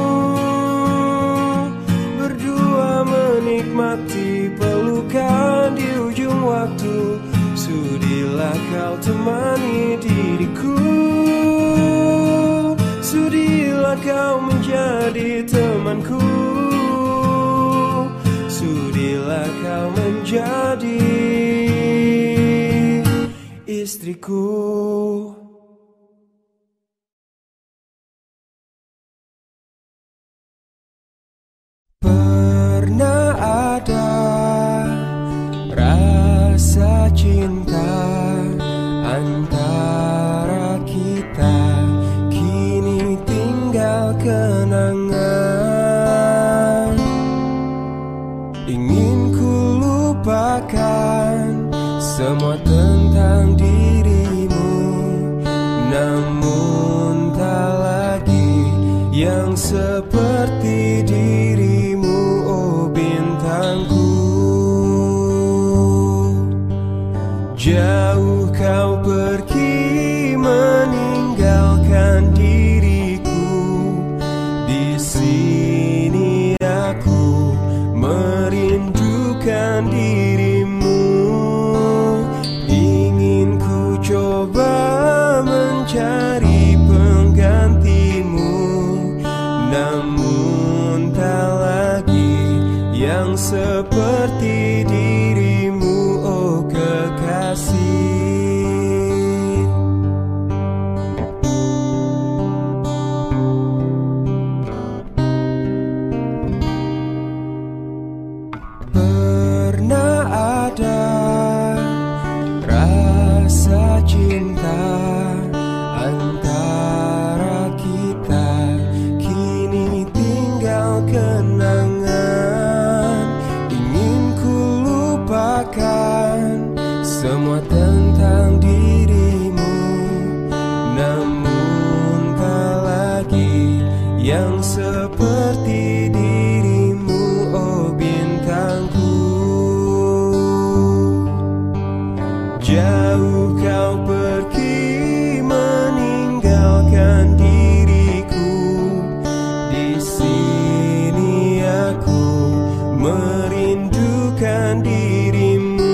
berdua menikmati pelukan di ujung waktu. Sudilah kau temani diriku, sudilah kau menjadi temanku, sudilah kau menjadi istriku. Pernah ada rasa cinta antara kita, kini tinggal kenangan. Ingin ku lupakan semua tentang dirimu, namun tak lagi yang seperti dirimu, oh bintangku. Jauh kau pergi meninggalkan diriku, di sini aku merindukan dirimu. Ingin ku coba mencari penggantimu, namun tak lagi yang seperti dirimu, oh kekasih. Pernah ada rasa cinta antara kita, kini tinggal kenangan. Ingin ku lupakan semua tentang dirimu. Namun tak lagi yang seperti dirimu, oh bintangku. Jauh kau pergi meninggalkan diriku. Di sini aku merindukan dirimu.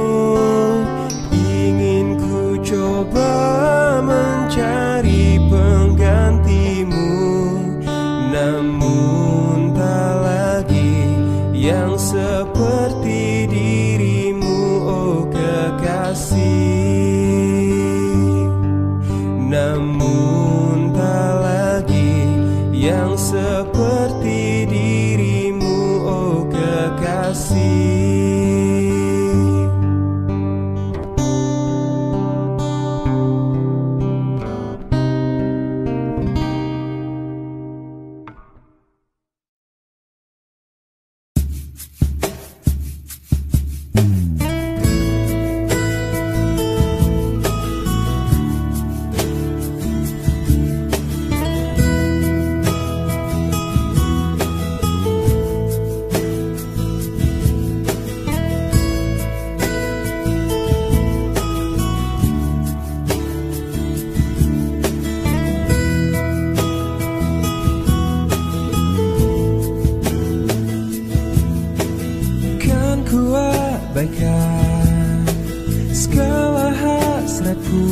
Ingin ku coba mencari penggantimu, namun tak lagi yang seperti dirimu, oh kekasih. Namun tak lagi yang seperti dirimu, oh kekasih. Abaikan segala hasratku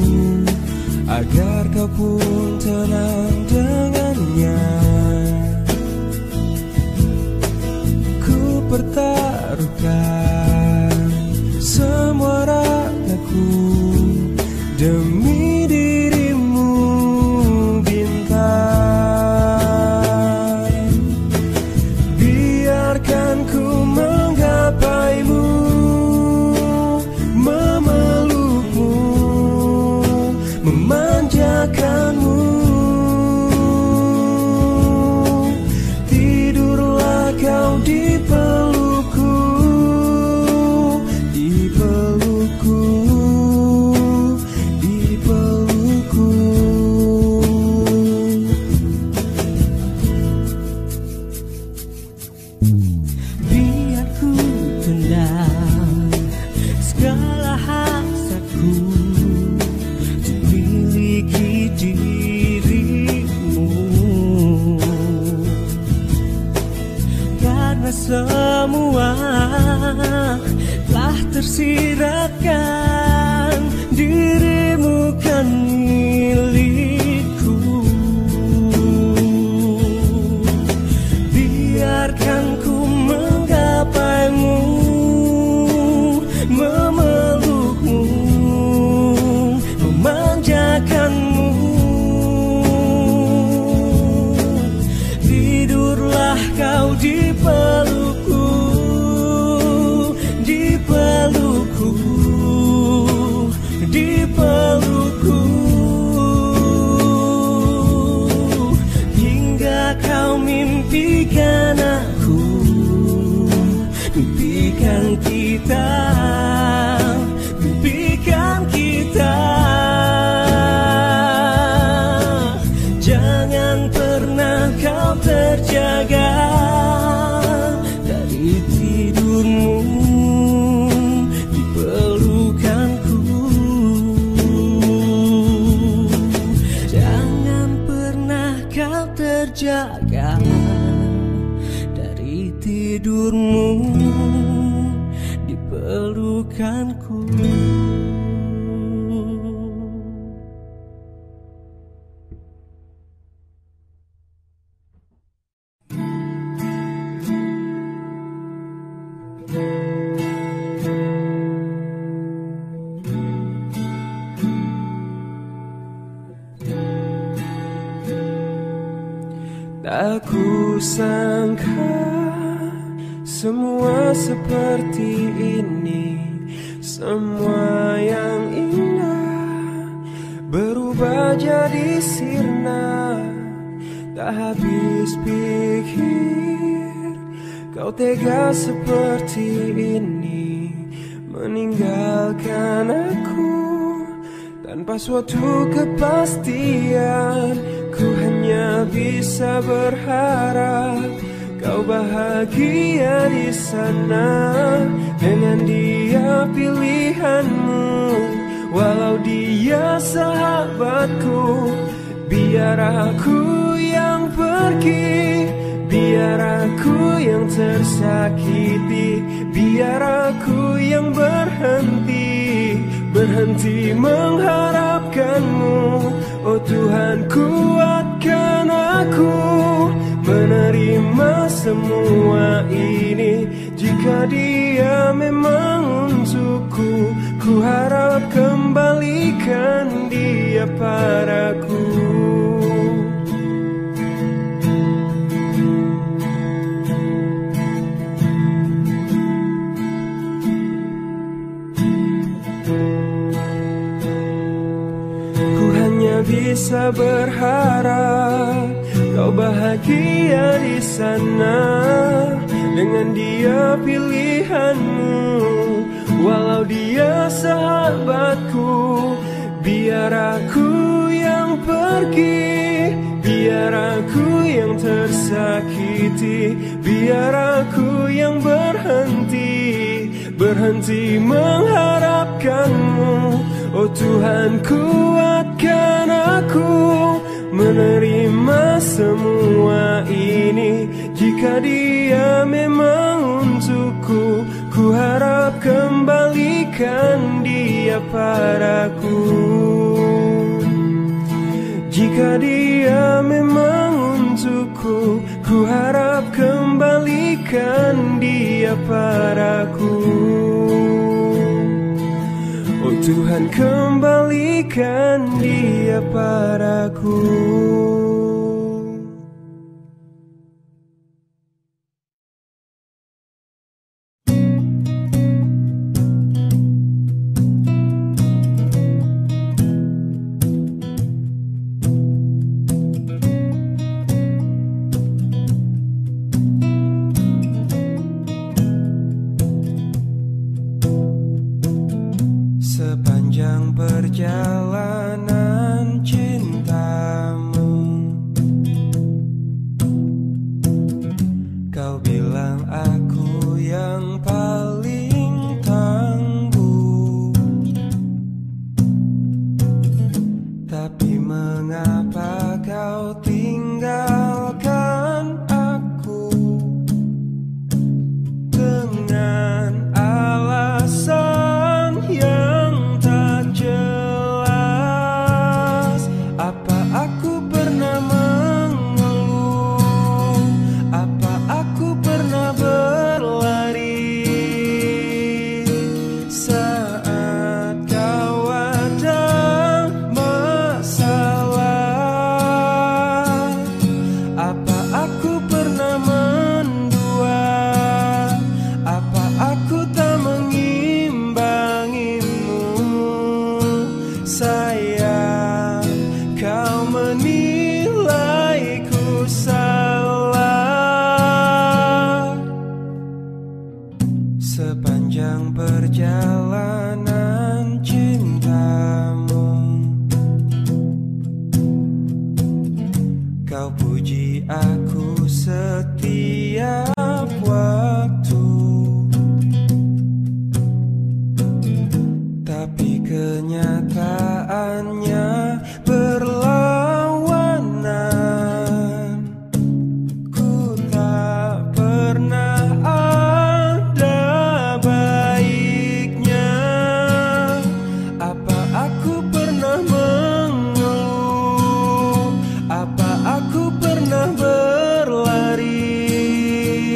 agar kau pun tenang dengannya. Ku pertaruhkan semua ragaku demi dirimu bintang. Biarkan ku menggapaimu, memelukmu, memanjakanmu. Tidurlah kau di pelukku, di pelukku, di pelukku. Biar ku tendang segala hasratku untuk miliki dirimu, karena semua telah tersirakan, dirimu kan milikku. Biarkan ku menggapaimu, memelukmu, memanjakanmu. Tidurlah kau di pelukku, di pelukku, di pelukku, hingga kau mimpikan aku, mimpikan kita, mimpikan kita. Jangan pernah kau terjaga dari tidurmu di pelukanku. Jangan pernah kau terjaga dari tidurmu di pelukanku. Tak kusangka semua seperti ini, semua yang indah berubah jadi sirna. Tak habis pikir kau tega seperti ini, meninggalkan aku tanpa suatu kepastian. Ku hanya bisa berharap kau bahagia di sana dengan dia pilihanmu. Walau dia sahabatku, biar aku yang pergi, biar aku yang tersakiti, biar aku yang berhenti, berhenti mengharapkanmu. Oh Tuhan, kuatkan aku menerima semua ini. Jika dia memang untukku, ku harap kembalikan dia padaku. Ku hanya bisa berharap kau bahagia di sana dengan dia pilihanmu. Walau dia sahabatku, biar aku yang pergi, biar aku yang tersakiti, biar aku yang berhenti, berhenti mengharapkanmu. Oh Tuhan, kuatkan aku menerima semua ini. Jika dia memang untukku, ku harap kembalikan dia padaku. Jika dia memang untukku, ku harap kembalikan dia padaku. Oh Tuhan, kembalikan dia padaku. Sepanjang perjalanan cintamu, kau bilang aku yang paling tangguh. Tapi mengapa kau tinggalkan aku dengan alasan yang tak jelas? Apa aku pernah mengeluh? Apa aku pernah berlari saat kau ada masalah? Apa aku pernah mendua? Apa aku tak mengimbangimu? Sayang, kau menilaiku salah. Sepanjang perjalanan cintamu, kau puji aku setiap waktu. Tapi kenyataannya berlawanan. Ku tak pernah ada baiknya. Apa aku pernah mengeluh? Apa aku pernah berlari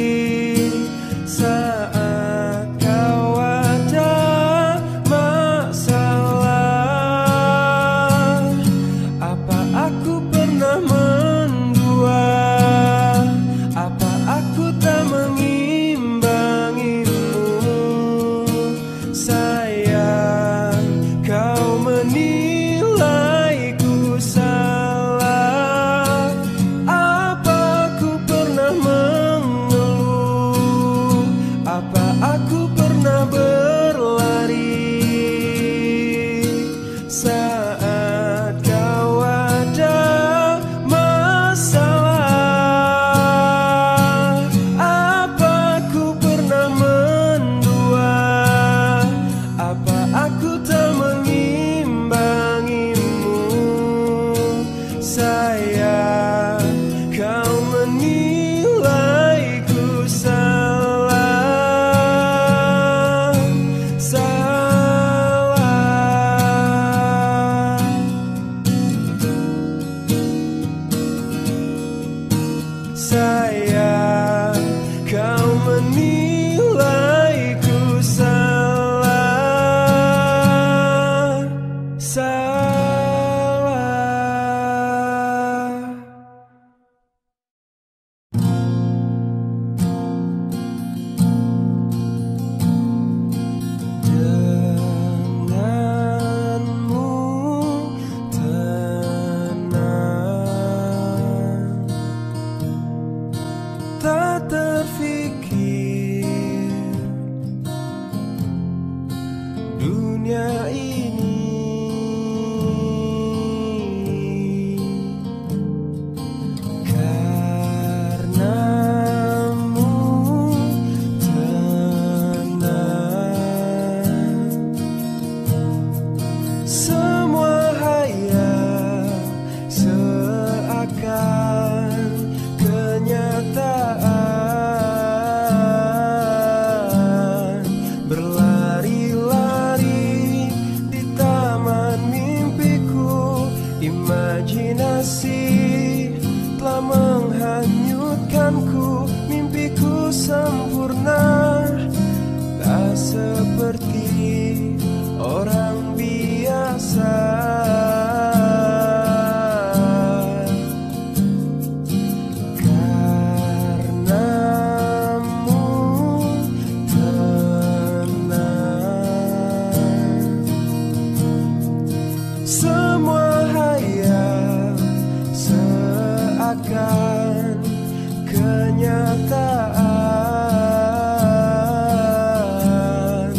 kenyataan.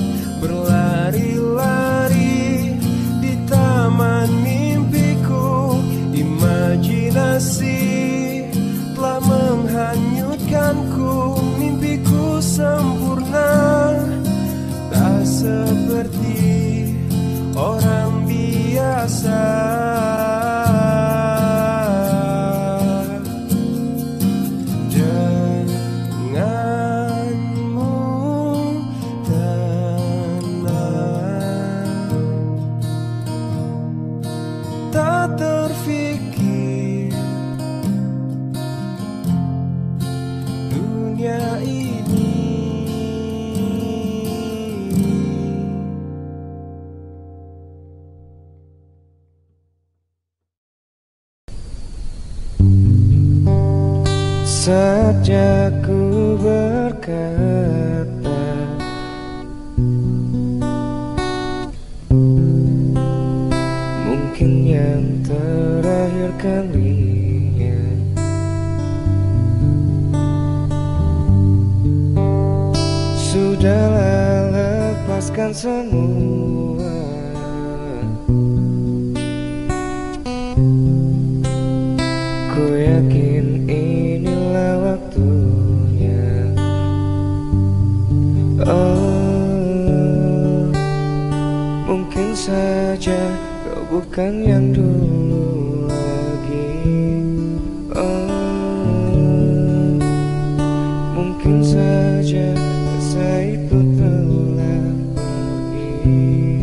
Berlari-lari di taman mimpiku, imajinasi telah menghanyutkanku. Mimpiku sempurna, tak seperti orang biasa. Denganmu tenang, tak terfikir dunia ini. Sejak ku berkata mungkin yang terakhir kalinya, sudahlah lepaskan semua. Ku yakin inilah waktunya. Oh, mungkin saja kau bukan yang dulu lagi. Oh, mungkin saja rasa itu telah pergi.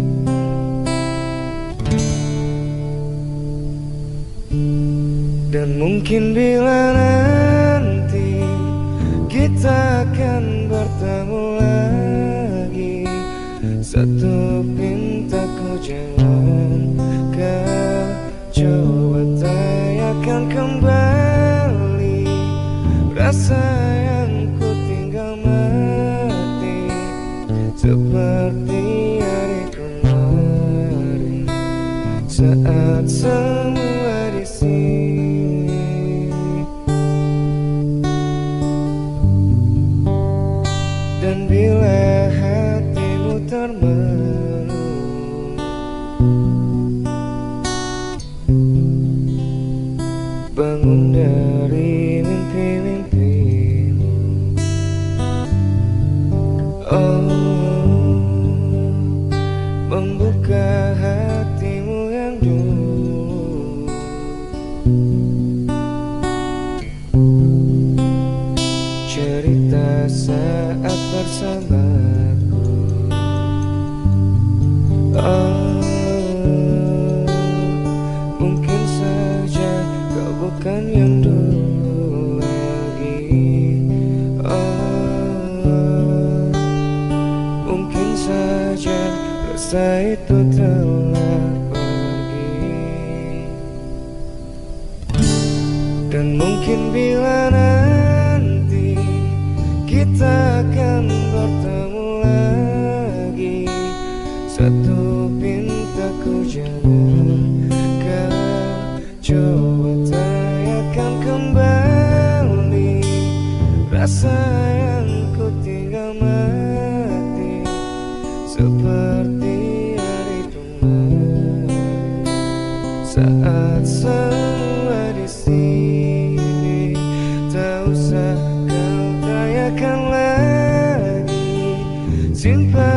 Dan mungkin bila nanti kita akan bertemu lagi, satu pintaku jangan kau coba tanyakan kembali rasa yang ku tinggal mati, seperti hari kemarin saat semua di sini. Dan bila hatimu termenung, bangun dari mimpi-mimpimu. Oh, membuka hatimu yang dulu. Cerita saat bersamaku. Oh, mungkin saja kau bukan yang dulu lagi. Oh, mungkin saja rasa itu telah pergi. Dan mungkin bila nanti kita akan bertemu lagi, satu pintaku jangan kau coba tanyakan kembali rasa yang ku tinggal mati, seperti hari kemarin saat semua di sini. Tak usah kau tanyakan lagi, simpan